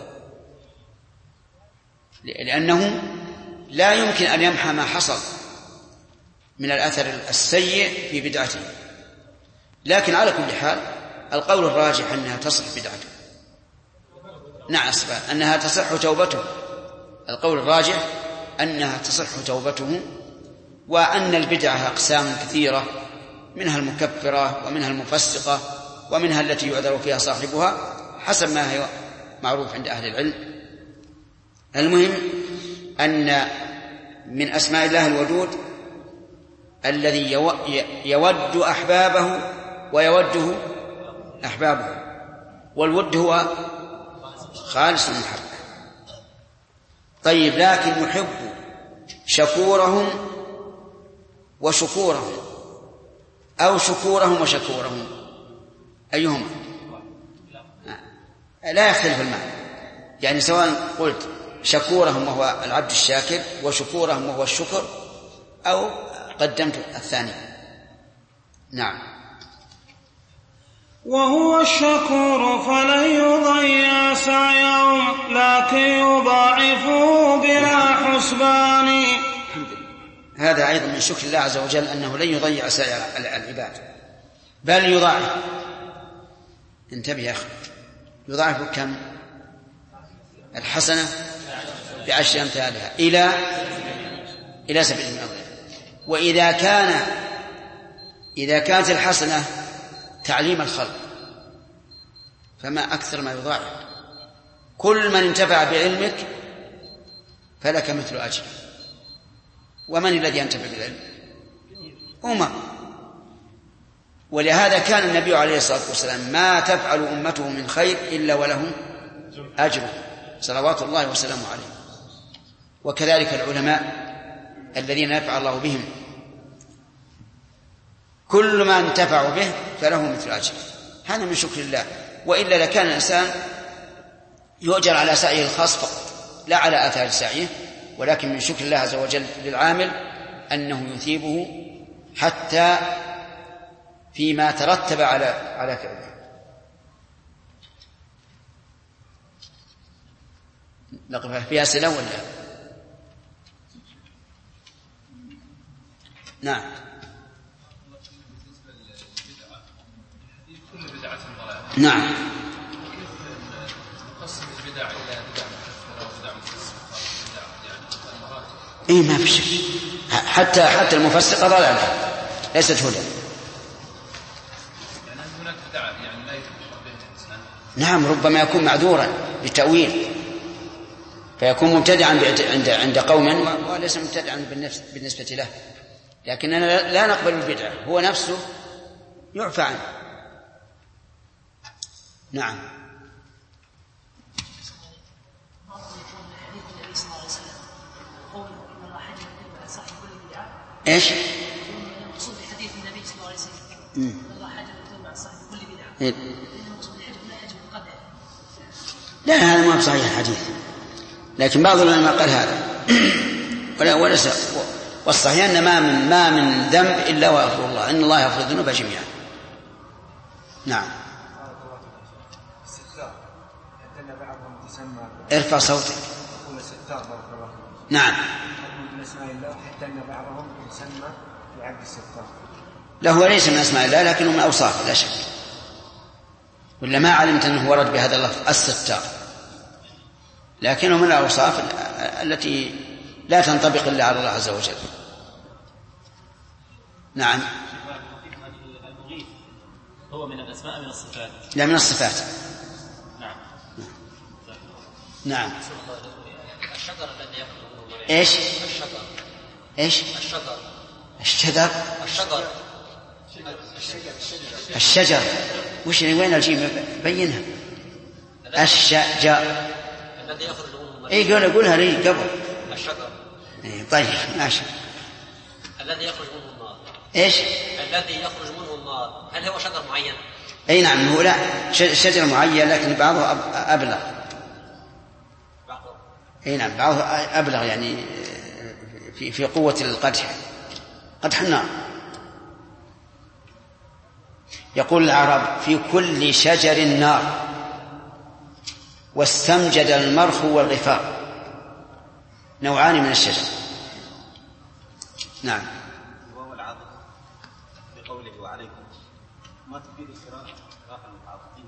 لأنه لا يمكن أن يمحى ما حصل من الأثر السيء في بدعته. لكن على كل حال القول الراجح أنها تصح بدعته، نعم أنها تصح توبته. القول الراجح أنها تصح توبته، وأن البدعة أقسام كثيرة، منها المكفرة ومنها المفسقة ومنها التي يعذر فيها صاحبها حسب ما هي معروف عند أهل العلم. المهم أن من أسماء الله الودود الذي يود أحبابه ويوده أحبابه، والود هو خالص المحبة. طيب، لكن يحب شكورهم وشكورهم أو شكورهم وشكورهم، أيهما؟ لا يختلف المعنى، يعني سواء قلت شكورهم وهو العبد الشاكر وشكورهم وهو الشكر أو قدمت الثاني. نعم. وهو الشكور فلن يضيع سعيهم لكن يضاعفه بلا حسبان. هذا أيضا من شكر الله عز وجل أنه لن يضيع سعي العباد بل يضاعف. انتبه يا أخي، يضاعف كم؟ الحسنة ب10 أمثالها إلى 70 أضعاف. وإذا كانت الحسنة تعليم الخلق فما أكثر ما يضاعف. كل من انتفع بعلمك فلك مثل أجر. ومن الذي ينتفع بالعلم؟ أمة. ولهذا كان النبي عليه الصلاة والسلام ما تفعل أمته من خير إلا ولهم أجر صلوات الله وسلامه عليه. وكذلك العلماء الذين ينفع الله بهم، كل ما انتفعوا به فله مثل أجر. هذا من شكر الله، وإلا لكان الإنسان يؤجر على سعيه الخاص فقط لا على آثار سعيه. ولكن من شكر الله عز وجل للعامل أنه يثيبه حتى فيما ترتب على فعله. نقف فيها أسئلة ولا؟ نعم. نعم. إيه ما في شيء، حتى المفسقة ضلالة ليست هدى. نعم، ربما يكون معذورا بتأويل فيكون مبتدعا عند قوم وليس مبتدعا بالنسبة له، لكننا لا نقبل البدعة، هو نفسه يعفى عنه. نعم. ايش؟ المقصود بحديث النبي صلى الله عليه وسلم الله حجب الثوب عن صاحب كل بدعة. المقصود بالحجب لا حجب القدر. لا، هذا ما بصحيح الحديث، لكن بعض العلماء قال هذا وليس. والصحيح أن ما من ذنب إلا ويغفر الله، إن الله يغفر الذنوب جميعا. نعم. ارفع صوتك. نعم. لا، هو ليس من أسماء الله لكنه من أوصافه لا شك، ولا ما علمت أنه ورد بهذا اللفظ الستار، لكنه من الأوصاف التي لا تنطبق إلا على الله عز وجل. نعم. المغيث هو من الأسماء من الصفات؟ لا، من الصفات. نعم. نعم. الشجر الذي يخرج منه الماء. إيش؟ الشجر. إيش؟ الشجر. الشجر. الشجر. الشجر. وش وين الجيم؟ بينها. الشجر الذي يخرج منه الماء. إيه قولها لي قبل. الشجر. إيه طيب ماشي. الذي يخرج منه النار. إيش؟ الذي يخرج منه النار، هل هو شجر معين؟ أي نعم، هو لا شجر معين لكن بعضه أبلغ. أي نعم، بعضه أبلغ يعني في قوة القدح، قدح النار. يقول العرب: في كل شجر نار، واستمجد المرخ والغفار. نوعان من الشجر. نعم. وهو العاطف بقوله وعليكم ما تفيد القراءة المتعاطفين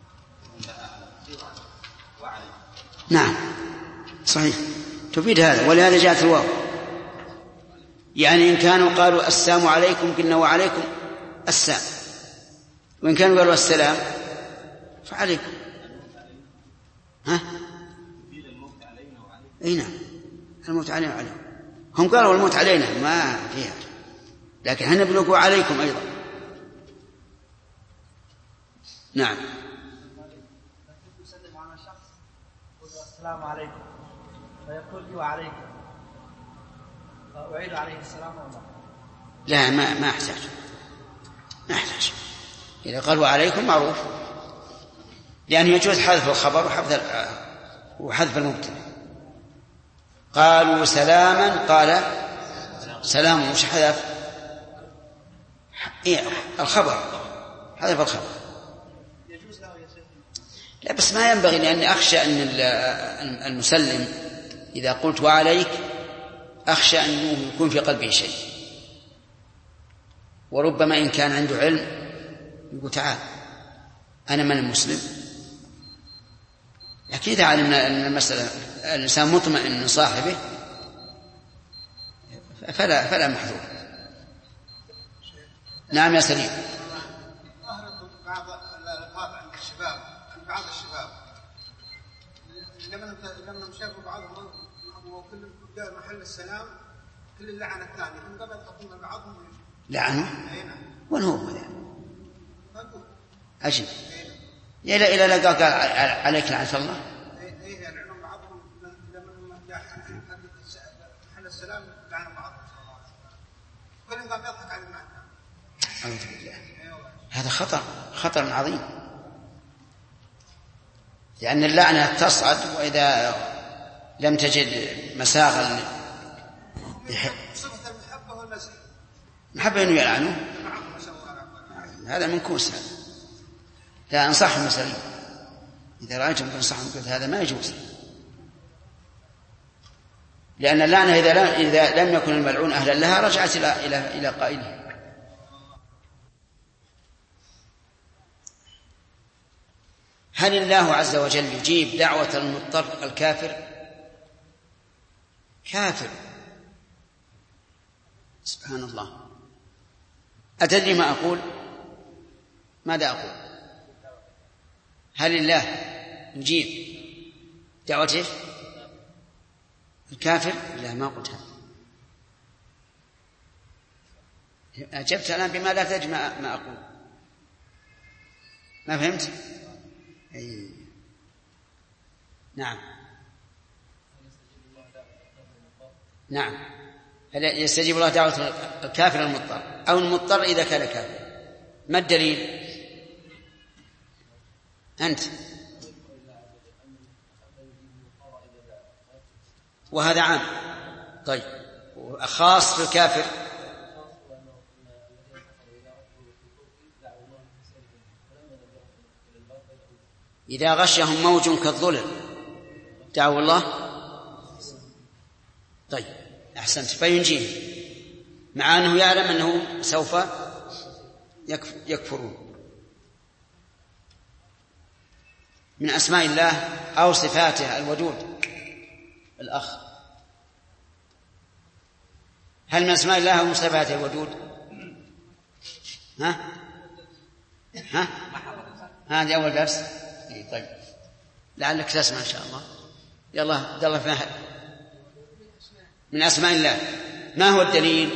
وعليكم. نعم صحيح تفيد هذا، ولهذا جاءت الواو. يعني إن كانوا قالوا السلام عليكم قلنا وعليكم السلام، وإن كانوا قالوا السلام فعليكم. ها؟ أي نعم، الموت علينا وعليكم. هم قالوا الموت علينا ما فيها، لكن احنا بنقول عليكم أيضا. نعم. يسلم على شخص يقول السلام عليكم فيقول لي وعليكم، أعيد عليه السلام والله. لا ما أحتاج، ما أحتاج. إذا قال وعليكم معروف، لأنه يجوز حذف الخبر وحذف المبتدأ. قالوا سلاما قال سلام، مش حذف الخبر، حذف الخبر. لا بس ما ينبغي، لأني أخشى أن المسلم إذا قلت وعليك أخشى أنه يكون في قلبه شيء، وربما إن كان عنده علم يقول تعال أنا من المسلم. لكن إذا علمنا أن المسألة الإنسان مطمئن من صاحبه فلا محذور. نعم يا سليم. أهرب بعض الألفاظ عند الشباب، عند بعض الشباب لما شافوا بعضهم وكل قال محل السلام كل اللعن الثاني من قبل تقوم بعضهم لعنه. وين هو عجيب. إلى لا قال عليك لعنة الله. إيه يلعنون بعضهم لما محل السلام لعن بعضهم. كل قام يضحك على المعنى. أعوذ بالله. هذا خطر عظيم، لأن اللعنة تصعد، وإذا لم تجد مساغا صفة المحبة والمزح، محبة أنه يلعنه، هذا منكوس. لا أنصحهم مثلا إذا رأيتم تنصحهم قلت هذا ما يجوز، لأن اللعنة إذا لم يكن الملعون أهلا لها رجعت إلى قائله. هل الله عز وجل يجيب دعوة المضطر الكافر؟ كافر، سبحان الله. أتدري ما أقول؟ ماذا أقول؟ هل الله يجيب دعوة الكافر؟ لا، ما قلت هذا. أجبت الآن بما لا تدري ما أقول. ما فهمت؟ أي. نعم نعم. هل يستجيب الله دعوة الكافر المضطر أو المضطر إذا كان كافر؟ ما الدليل؟ أنت. وهذا عام. طيب خاص في الكافر؟ إذا غشهم موج كالظلل دعوا الله. طيب أحسنت، فينجيه مع أنه يعلم أنه سوف يكفرون. من أسماء الله أو صفاته الودود. الأخ، هل من أسماء الله أو صفاته الودود؟ هذا أول درس. طيب لعلك تسمع إن شاء الله. يلا عبد الله من أسماء الله. ما هو الدليل؟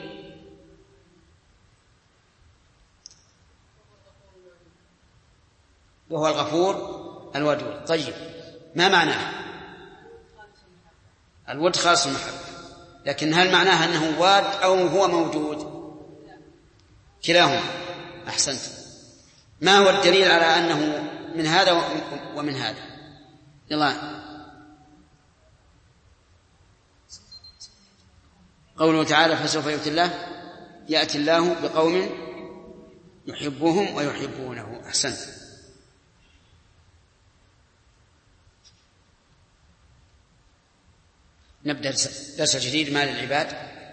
وهو الغفور الودود. طيب، ما معناه؟ الود خالص المحبة، لكن هل معناه أنه واد أو هو موجود؟ كلاهما. أحسنت. ما هو الدليل على أنه من هذا ومن هذا؟ يلا. قوله تعالى فسوف يأتي الله بقوم يحبهم ويحبونه. أحسنت. نبدأ درس جديد. ما للعباد.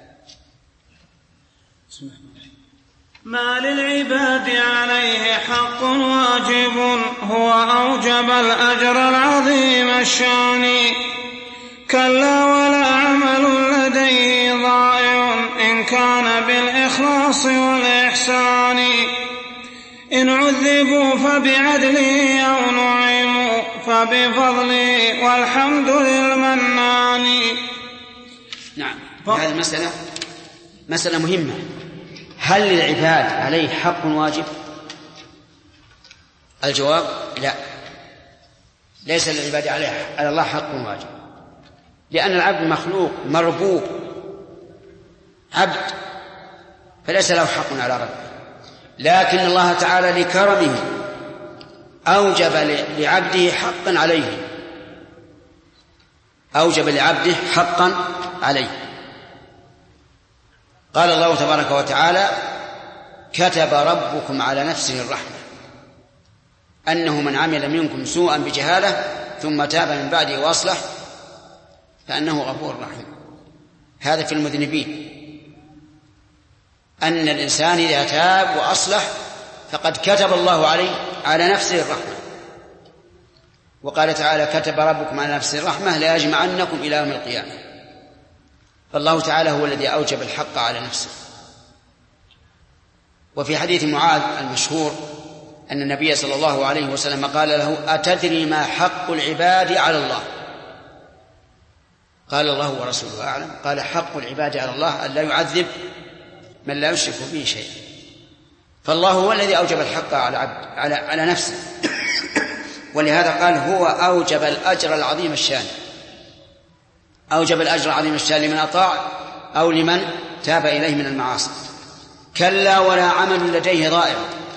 ما للعباد عليه حق واجب هو أوجب الأجر العظيم الشان. كلا ولا عمل لديه ضائع إن كان بالإخلاص والإحسان. إن عذبوا فبعدله أو نعموا فبفضله والحمد للمنان. نعم، هذه مسألة مهمة. هل للعباد عليه حق واجب؟ الجواب لا، ليس للعباد على الله حق واجب، لأن العبد مخلوق مربوب عبد، فليس له حق على ربه. لكن الله تعالى لكرمه أوجب لعبده حقا عليه، أوجب لعبده حقا عليه. قال الله تبارك وتعالى كتب ربكم على نفسه الرحمة أنه من عمل منكم سوءا بجهالة ثم تاب من بعده وأصلح فأنه غفور رحيم. هذا في المذنبين، أن الإنسان إذا تاب وأصلح فقد كتب الله عليه على نفسه الرحمة. وقال تعالى كتب ربكم على نفسه الرحمة ليجمعنكم إلى يوم القيامة. فالله تعالى هو الذي أوجب الحق على نفسه. وفي حديث معاذ المشهور أن النبي صلى الله عليه وسلم قال له أتدري ما حق العباد على الله؟ قال الله ورسوله أعلم. قال حق العباد على الله أن لا يعذب من لا يشرك به شيئا. فالله هو الذي أوجب الحق على نفسه، ولهذا قال هو أوجب الأجر العظيم الشان. أوجب الأجر العظيم الشان لمن أطاع أو لمن تاب إليه من المعاصي. كلا ولا عمل لديه ضائع.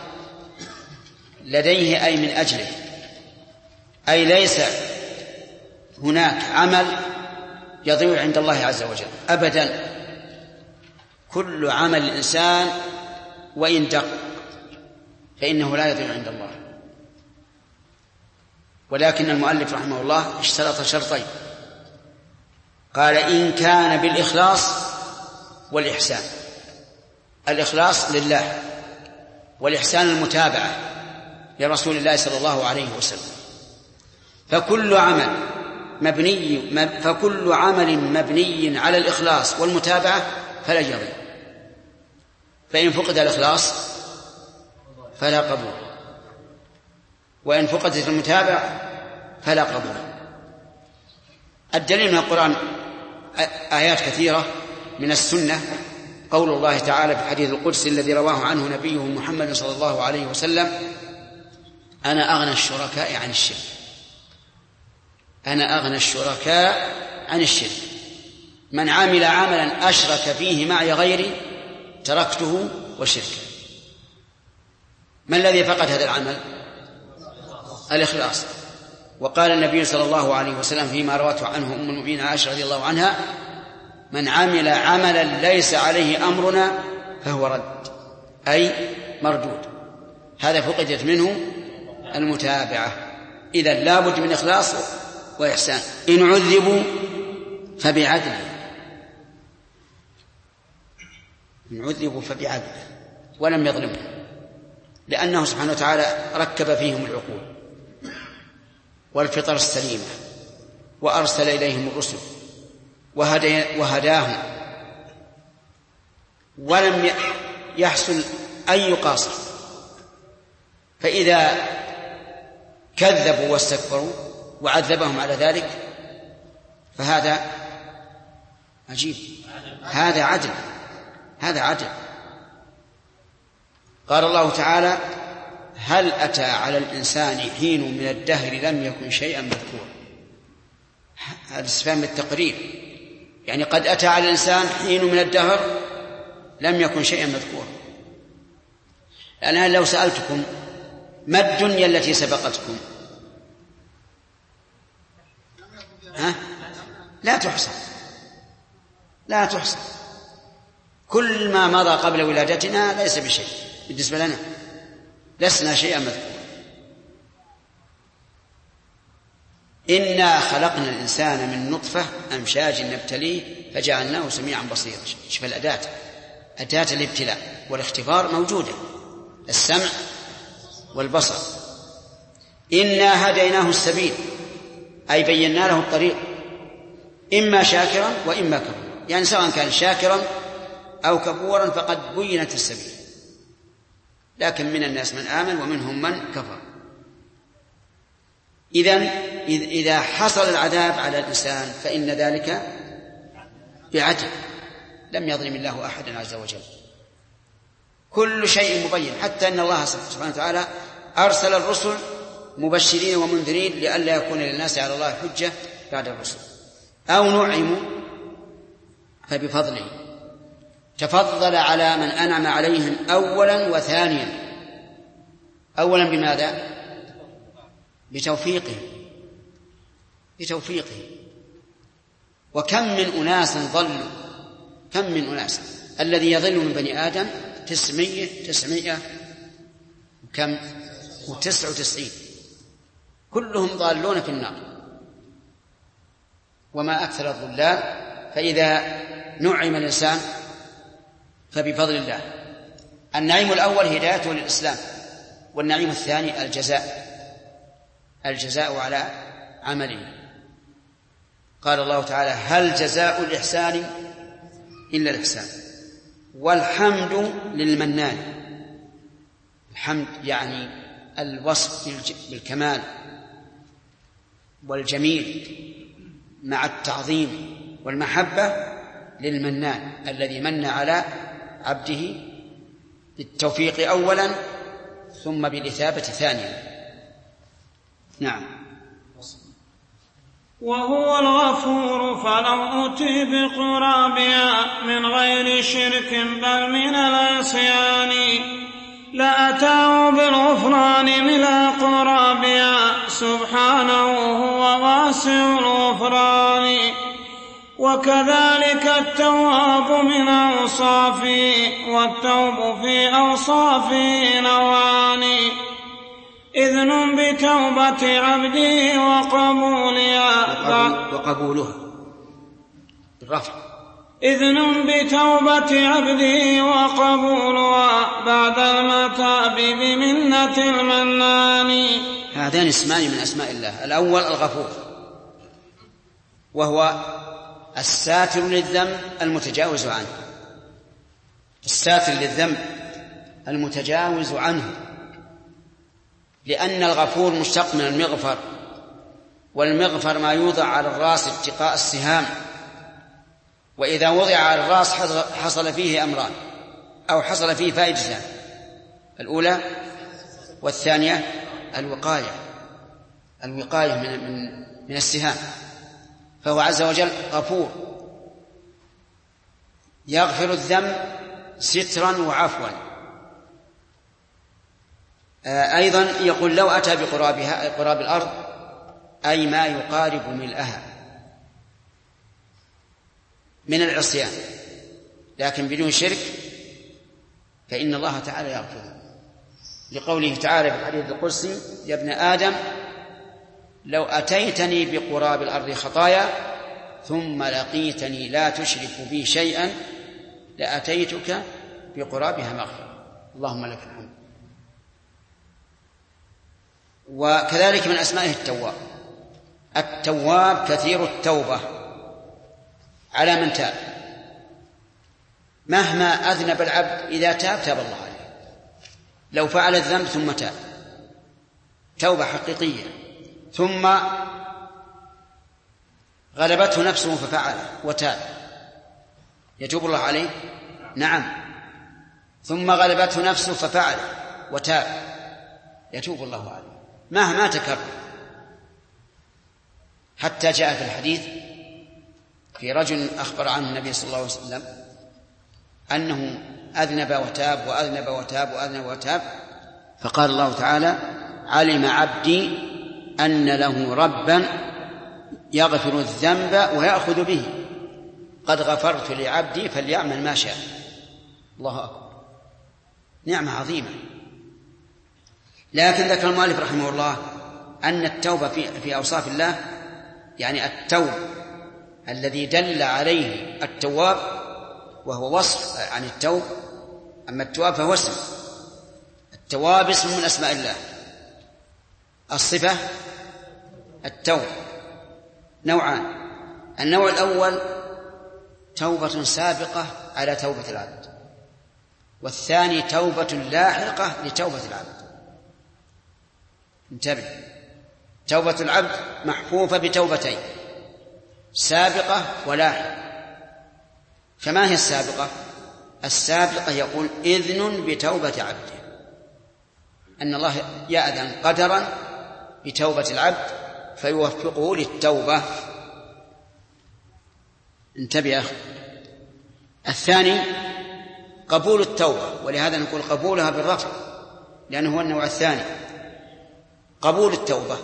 لديه أي من أجله، أي ليس هناك عمل يضيع عند الله عز وجل أبدا. كل عمل الإنسان وإن دق فإنه لا يضيع عند الله. ولكن المؤلف رحمه الله اشترط شرطين، قال إن كان بالإخلاص والإحسان. الإخلاص لله، والإحسان المتابعة لرسول الله صلى الله عليه وسلم. فكل عمل مبني على الإخلاص والمتابعة فلا يضيع. فإن فقد الإخلاص فلا قبول، وإن فقدت المتابعة فلا قبول. الدليل من القرآن آيات كثيرة، من السنة قول الله تعالى في الحديث القدسي الذي رواه عنه نبيه محمد صلى الله عليه وسلم أنا أغنى الشركاء عن الشرك. أنا أغنى الشركاء عن الشرك. من عمل عملا أشرك فيه معي غيري تركته وشركه. ما الذي فقد هذا العمل؟ الإخلاص. وقال النبي صلى الله عليه وسلم فيما روته عنه أم المؤمنين عائشة رضي الله عنها من عمل عملا ليس عليه أمرنا فهو رد، أي مردود. هذا فقدت منه المتابعة. إذن لا بد من إخلاص وإحسان. إن عذبوا فبعدله، إن عذبوا فبعدله ولم يظلمهم، لأنه سبحانه وتعالى ركب فيهم العقول والفطر السليمة، وأرسل إليهم الرسل وهداهم، ولم يحصل أي قاصر. فإذا كذبوا واستكبروا وعذبهم على ذلك فهذا عجيب، هذا عدل، هذا عدل. قال الله تعالى: هل أتى على الإنسان حين من الدهر لم يكن شيئا مذكورا. هذا استفهام التقرير، يعني قد أتى على الإنسان حين من الدهر لم يكن شيئا مذكورا. الآن لو سألتكم ما الدنيا التي سبقتكم؟ لا تحصى، لا تحصى. كل ما مضى قبل ولادتنا ليس بشيء بالنسبة لنا، لسنا شيئا مذكورا. إنا خلقنا الإنسان من نطفة أمشاج نبتليه فجعلناه سميعا بصيرا. شوف الأداة، أداة الابتلاء والاختبار موجودة، السمع والبصر. إنا هديناه السبيل، أي بينا له الطريق، إما شاكرا وإما كفورا، يعني سواء كان شاكرا أو كفورا فقد بينت السبيل. لكن من الناس من آمن ومنهم من كفر. إذا حصل العذاب على الإنسان فإن ذلك بعدل، لم يظلم الله أحدا عز وجل، كل شيء مبين. حتى أن الله سبحانه وتعالى أرسل الرسل مبشرين ومنذرين لئلا يكون للناس على الله حجة بعد الرسل. أو نعموا فبفضله، تفضل على من أنعم عليهم أولا وثانيا. أولا بماذا؟ بتوفيقه. وكم من أناس ضلوا، كم من أناس، الذي يضل من بني آدم 999 كلهم ضالون في النار، وما أكثر الضلال. فإذا نعم الإنسان فبفضل الله. النعيم الأول هدايته للإسلام، والنعيم الثاني الجزاء على عمله. قال الله تعالى: هل جزاء الإحسان إلا الإحسان. والحمد للمنان. الحمد يعني الوصف بالكمال والجميل مع التعظيم والمحبة للمنان الذي من على عبده بالتوفيق أولا ثم بالإثابة ثانيا. نعم. وهو الغفور فلو أتي بقرابها من غير شرك بل من العصيان لأتاه بالغفران من قرابها سبحانه هو واسع الغفران. وكذلك التواب من أوصافه والتوب في أوصافه نوعان إذن بتوبة عبده وقبولها بالرفع. إذن بتوبة عبده وقبولها بعد المتاب بمنة المنان. هذان اسمان من أسماء الله. الأول الغفور، وهو الساتر للذنب المتجاوز عنه، الساتر للذنب المتجاوز عنه، لأن الغفور مشتق من المغفر، والمغفر ما يوضع على الرأس اتقاء السهام، وإذا وضع على الرأس حصل فيه أمران أو حصل فيه فائدتان: الأولى والثانية الوقاية من السهام. فهو عز وجل غفور يغفر الذنب سترا وعفوا. أيضا يقول: لو أتى بقراب الأرض، أي ما يقارب ملئها من العصيان، لكن بدون شرك، فإن الله تعالى يغفر. لقوله تعالى في الحديث القدسي: يا ابن آدم لو أتيتني بقراب الأرض خطايا ثم لقيتني لا تشرك بي شيئا لأتيتك بقرابها مغفرة. اللهم لك الحمد. وكذلك من أسمائه التواب كثير التوبة على من تاب. مهما أذنب العبد إذا تاب الله عليه. لو فعل الذنب ثم تاب توبة حقيقية، ثم غلبته نفسه ففعل وتاب، يتوب الله عليه؟ نعم. ثم غلبته نفسه ففعل وتاب، يتوب الله عليه مهما تكرر. حتى جاء في الحديث في رجل أخبر عنه النبي صلى الله عليه وسلم أنه أذنب وتاب وأذنب وتاب وأذنب وتاب، فقال الله تعالى: علم عبدي أن له ربا يغفر الذنب ويأخذ به، قد غفرت لعبدي فليعمل ما شاء. الله أكبر، نعمة عظيمة. لكن ذكر المؤلف رحمه الله أن التوبة في أوصاف الله، يعني التوب الذي دل عليه التواب وهو وصف عن التوب، أما التواب فهو اسم. التواب اسم من أسماء الله، الصفة التوب نوعان: النوع الأول توبة سابقة على توبة العبد، والثاني توبة لاحقة لتوبة العبد. انتبه، توبة العبد محفوفة بتوبتين: سابقة ولاحقة. فما هي السابقة؟ السابقة يقول إذن بتوبة عبده، أن الله يأذن قدرا بتوبة العبد فيوفقه للتوبة. انتبه يا أخي. الثاني قبول التوبة، ولهذا نقول قبولها بالرفع لأنه هو النوع الثاني، قبول التوبة.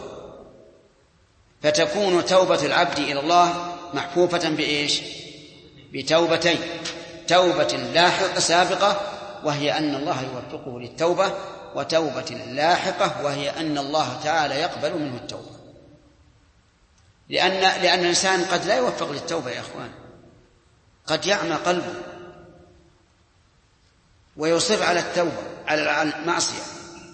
فتكون توبة العبد إلى الله محفوفة بإيش؟ بتوبتين: توبة لاحقة سابقة وهي أن الله يوفقه للتوبة، وتوبة لاحقة وهي أن الله تعالى يقبل منه التوبة. لأن الإنسان قد لا يوفق للتوبة يا أخوان، قد يعمى قلبه ويصر على التوبة على المعصية،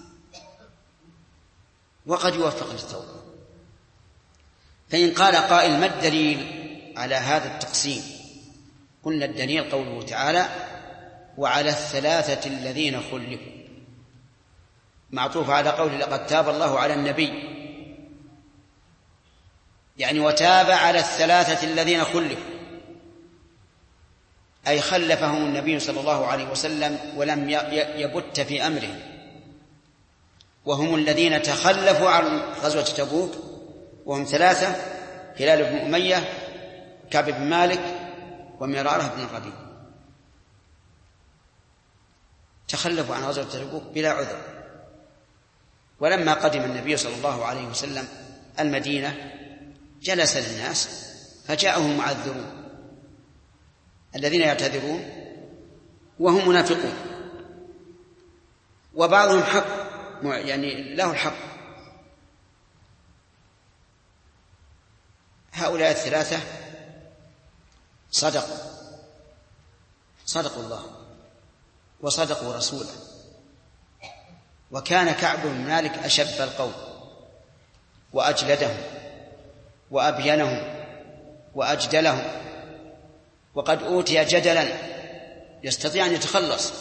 وقد يوفق للتوبة. فإن قال قائل: ما الدليل على هذا التقسيم؟ قلنا الدليل قوله تعالى: وعلى الثلاثة الذين خلفوا، معطوف على قوله: لقد تاب الله على النبي، يعني وتاب على الثلاثة الذين خلفوا، أي خلفهم النبي صلى الله عليه وسلم ولم يبت في أمره، وهم الذين تخلفوا عن غزوة تبوك، وهم ثلاثة: هلال بن أمية، كعب بن مالك، ومرارة بن الربيع. تخلفوا عن غزوة تبوك بلا عذر. ولما قدم النبي صلى الله عليه وسلم المدينة جلس للناس فجاءهم معذرون الذين يعتذرون وهم منافقون، وبعضهم حق، يعني له الحق. هؤلاء الثلاثة صدقوا الله وصدقوا رسوله. وكان كعب بن مالك أشب القوم وأجلدهم وأبينهم وأجدلهم، وقد أوتي جدلا يستطيع أن يتخلص،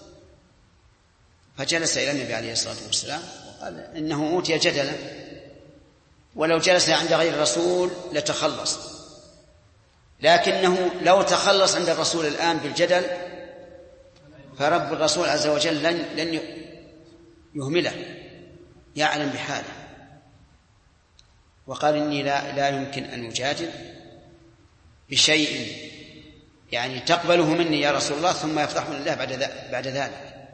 فجلس إلى النبي عليه الصلاة والسلام وقال: إنه أوتي جدلا، ولو جلس عند غير الرسول لتخلص، لكنه لو تخلص عند الرسول الآن بالجدل فرب الرسول عز وجل لن يهمله، يعلم بحاله. وقال: إني لا يمكن أن أجادل بشيء يعني تقبله مني يا رسول الله ثم يفضحني الله بعد ذلك.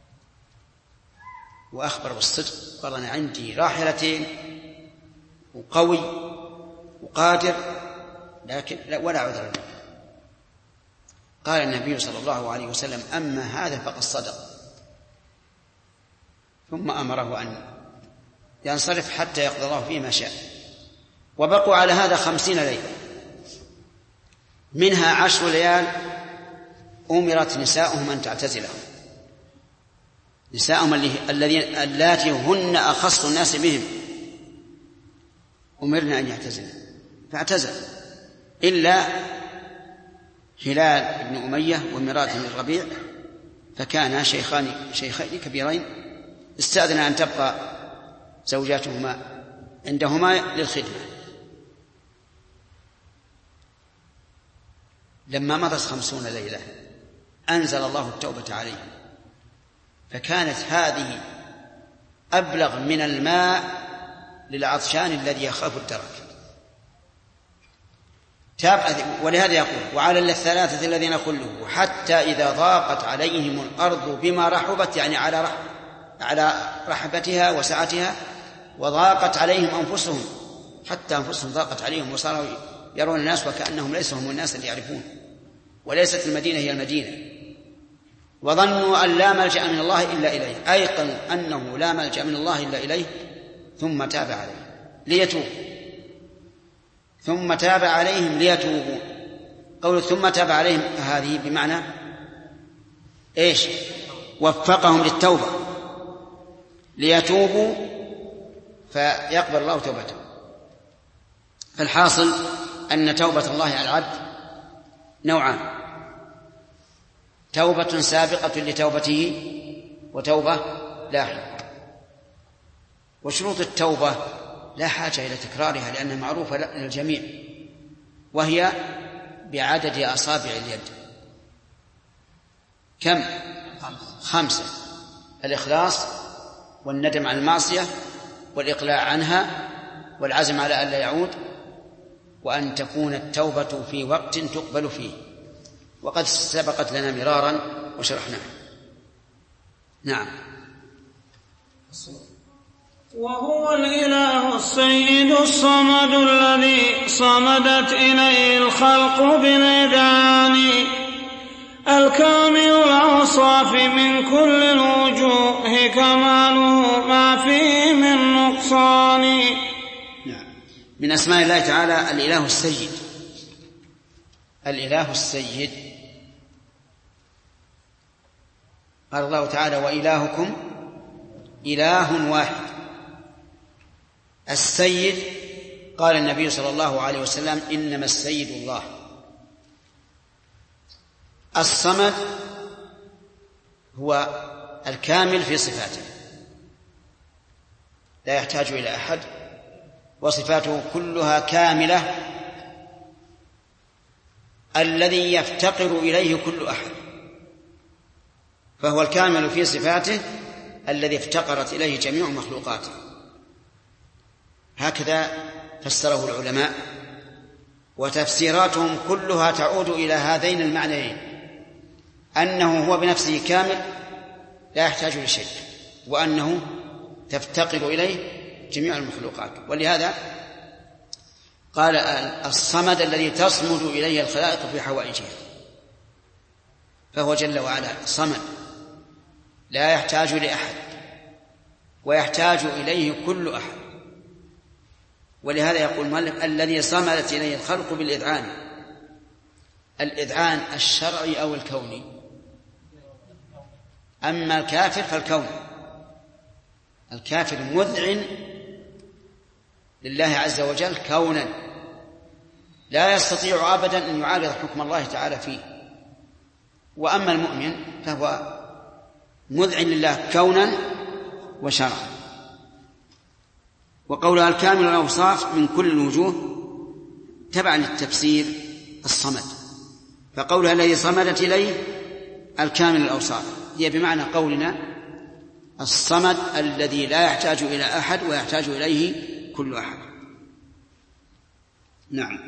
وأخبر بالصدق، قال: أنا عندي راحلتين وقوي وقادر، لكن ولا عذر له. قال النبي صلى الله عليه وسلم: أما هذا فقد صدق، ثم أمره أن ينصرف حتى يقضي الله فيه ما شاء. وبقوا على هذا 50 ليلة، منها 10 ليال أمرت نساؤهم أن تعتزلهم، نساؤهم اللاتي هن أخص الناس بهم أمرنا أن يعتزلن، فاعتزل إلا هلال بن أمية ومرارة بن الربيع، فكانا شيخين كبيرين استأذن أن تبقى زوجاتهما عندهما للخدمة. لما مضت 50 ليلة أنزل الله التوبة عليهم، فكانت هذه أبلغ من الماء للعطشان الذي يخاف الدرك. ولهذا يقول: وعلى الثلاثة الذين خلوا حتى إذا ضاقت عليهم الأرض بما رحبت، يعني على رحبتها وسعتها، وضاقت عليهم أنفسهم، حتى أنفسهم ضاقت عليهم وصاروا يرون الناس وكأنهم ليسوا هم الناس اللي يعرفون، وليست المدينة هي المدينة، وظنوا أن لا ملجأ من الله إلا إليه، أيقنوا أنه لا ملجأ من الله إلا إليه، ثم تاب عليهم ليتوبوا، ثم تاب عليهم ليتوبوا. قول ثم تاب عليهم هذه بمعنى إيش؟ وفقهم للتوبة ليتوبوا فيقبل الله توبتهم. فالحاصل أن توبة الله على العبد نوعان: توبة سابقة لتوبته وتوبة لاحقة. وشروط التوبة لا حاجة إلى تكرارها لأنها معروفة للجميع، وهي بعدد أصابع اليد. كم؟ 5: الإخلاص، والندم عن المعصية، والإقلاع عنها، والعزم على ألا يعود، وأن تكون التوبة في وقت تقبل فيه، وقد سبقت لنا مرارا وشرحناها. نعم. وهو الإله السيد الصمد الذي صمدت إليه الخلق بالإذعان، الكامل الأوصاف من كل الوجوه، كماله ما فيه من نقصان. نعم. من أسماء الله تعالى الإله السيد. الإله السيد قال الله تعالى: وإلهكم إله واحد. السيد قال النبي صلى الله عليه وسلم: إنما السيد الله. الصمد هو الكامل في صفاته، لا يحتاج إلى أحد، وصفاته كلها كاملة، الذي يفتقر إليه كل أحد، فهو الكامل في صفاته الذي افتقرت إليه جميع مخلوقاته. هكذا فسره العلماء، وتفسيراتهم كلها تعود إلى هذين المعنيين: أنه هو بنفسه كامل لا يحتاج لشيء، وأنه تفتقر إليه جميع المخلوقات. ولهذا قال: الصمد الذي تصمد إليه الخلائق في حوائجها، فهو جل وعلا صمد لا يحتاج لأحد، ويحتاج إليه كل أحد. ولهذا يقول المؤلف: الذي صمدت إليه الخلق بالإذعان. الإذعان الشرعي أو الكوني؟ أما الكافر فالكون. الكافر مذعن لله عز وجل كونا، لا يستطيع أبدا أن يعارض حكم الله تعالى فيه. وأما المؤمن فهو مذعن لله كونا وشرعا. وقولها الكامل الأوصاف من كل الوجوه تبعا للتفسير الصمد، فقولها الذي صمدت إليه الكامل الأوصاف هي بمعنى قولنا الصمد الذي لا يحتاج إلى أحد ويحتاج إليه كل أحد. نعم.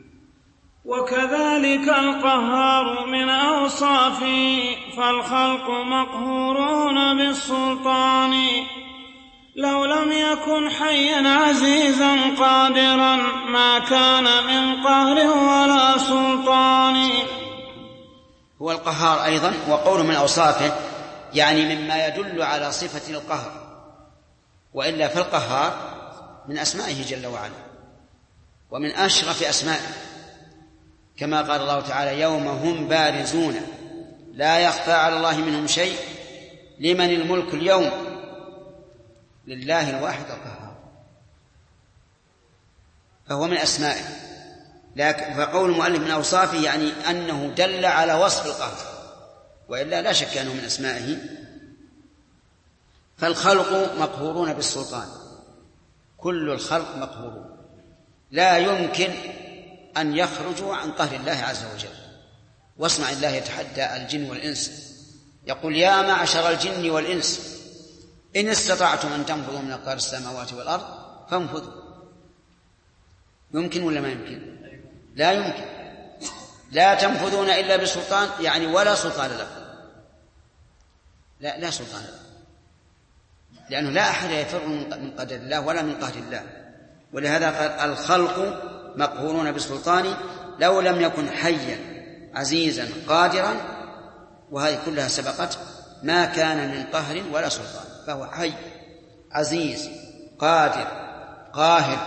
وكذلك القهار من أوصافه، فالخلق مقهورون بالسلطان، لو لم يكن حيا عزيزا قادرا ما كان من قهر ولا سلطان. هو القهار أيضا، وقوله من أوصافه يعني مما يدل على صفة القهر، وإلا فالقهار من أسمائه جل وعلا ومن أشرف أسمائه، كما قال الله تعالى: يوم هم بارزون لا يخفى على الله منهم شيء لمن الملك اليوم لله الواحد القهار، فهو من أسمائه. لكن فقول المؤلف من أوصافه يعني أنه دل على وصف القهر، وإلا لا شك أنه من أسمائه. فالخلق مقهورون بالسلطان، كل الخلق مقهورون، لا يمكن أن يخرجوا عن قهر الله عز وجل، واسمع الله يتحدى الجن والإنس، يقول يا معشر الجن والإنس إن استطعتم أن تنفذوا من أقطار السماوات والأرض فانفذوا. يمكن ولا ما يمكن؟ لا يمكن. لا تنفذون إلا بسلطان، يعني ولا سلطان لكم. لا سلطان لكم، لأنه لا أحد يفر من قدر الله ولا من قهر الله. ولهذا قال الخلق مقهورون بالسلطان لو لم يكن حيا عزيزا قادرا، وهذه كلها سبقت، ما كان من قهر ولا سلطان، فهو حي عزيز قادر قاهر.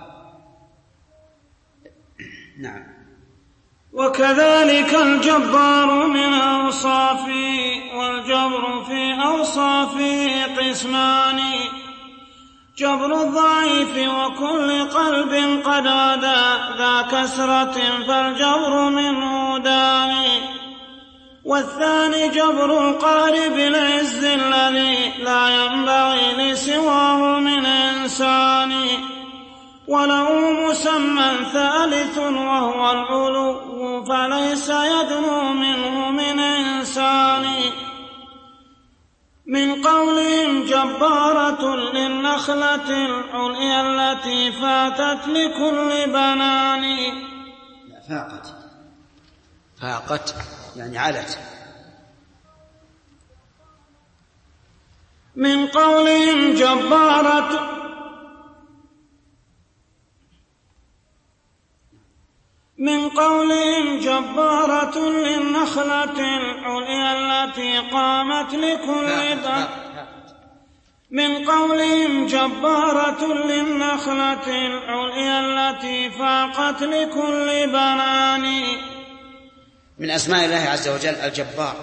نعم. وكذلك الجبار من أوصافه، والجبر في أوصافه قسمان: جبر الضعيف وكل قلب قد غدا ذا كسرة فالجبر منه داعي، والثاني جبر القهر بالعز الذي لا ينبغي لسواه من إنسان، وله مسمى ثالث وهو العلو فليس يدنو منه من إنسان. من قولهم جبارة للنخلة العليا التي فاتت لكل بنان. فاقت يعني علت. من قولهم جبارة للنخلة العليا التي قامت لكل بنان. من قولهم جبارة للنخلة العليا التي فاقت لكل بنان. من أسماء الله عز وجل الجبار،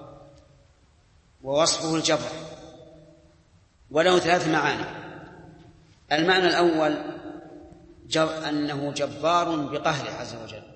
ووصفه الجبر، وله 3 معاني. المعنى الأول أنه جبار بقهره عز وجل،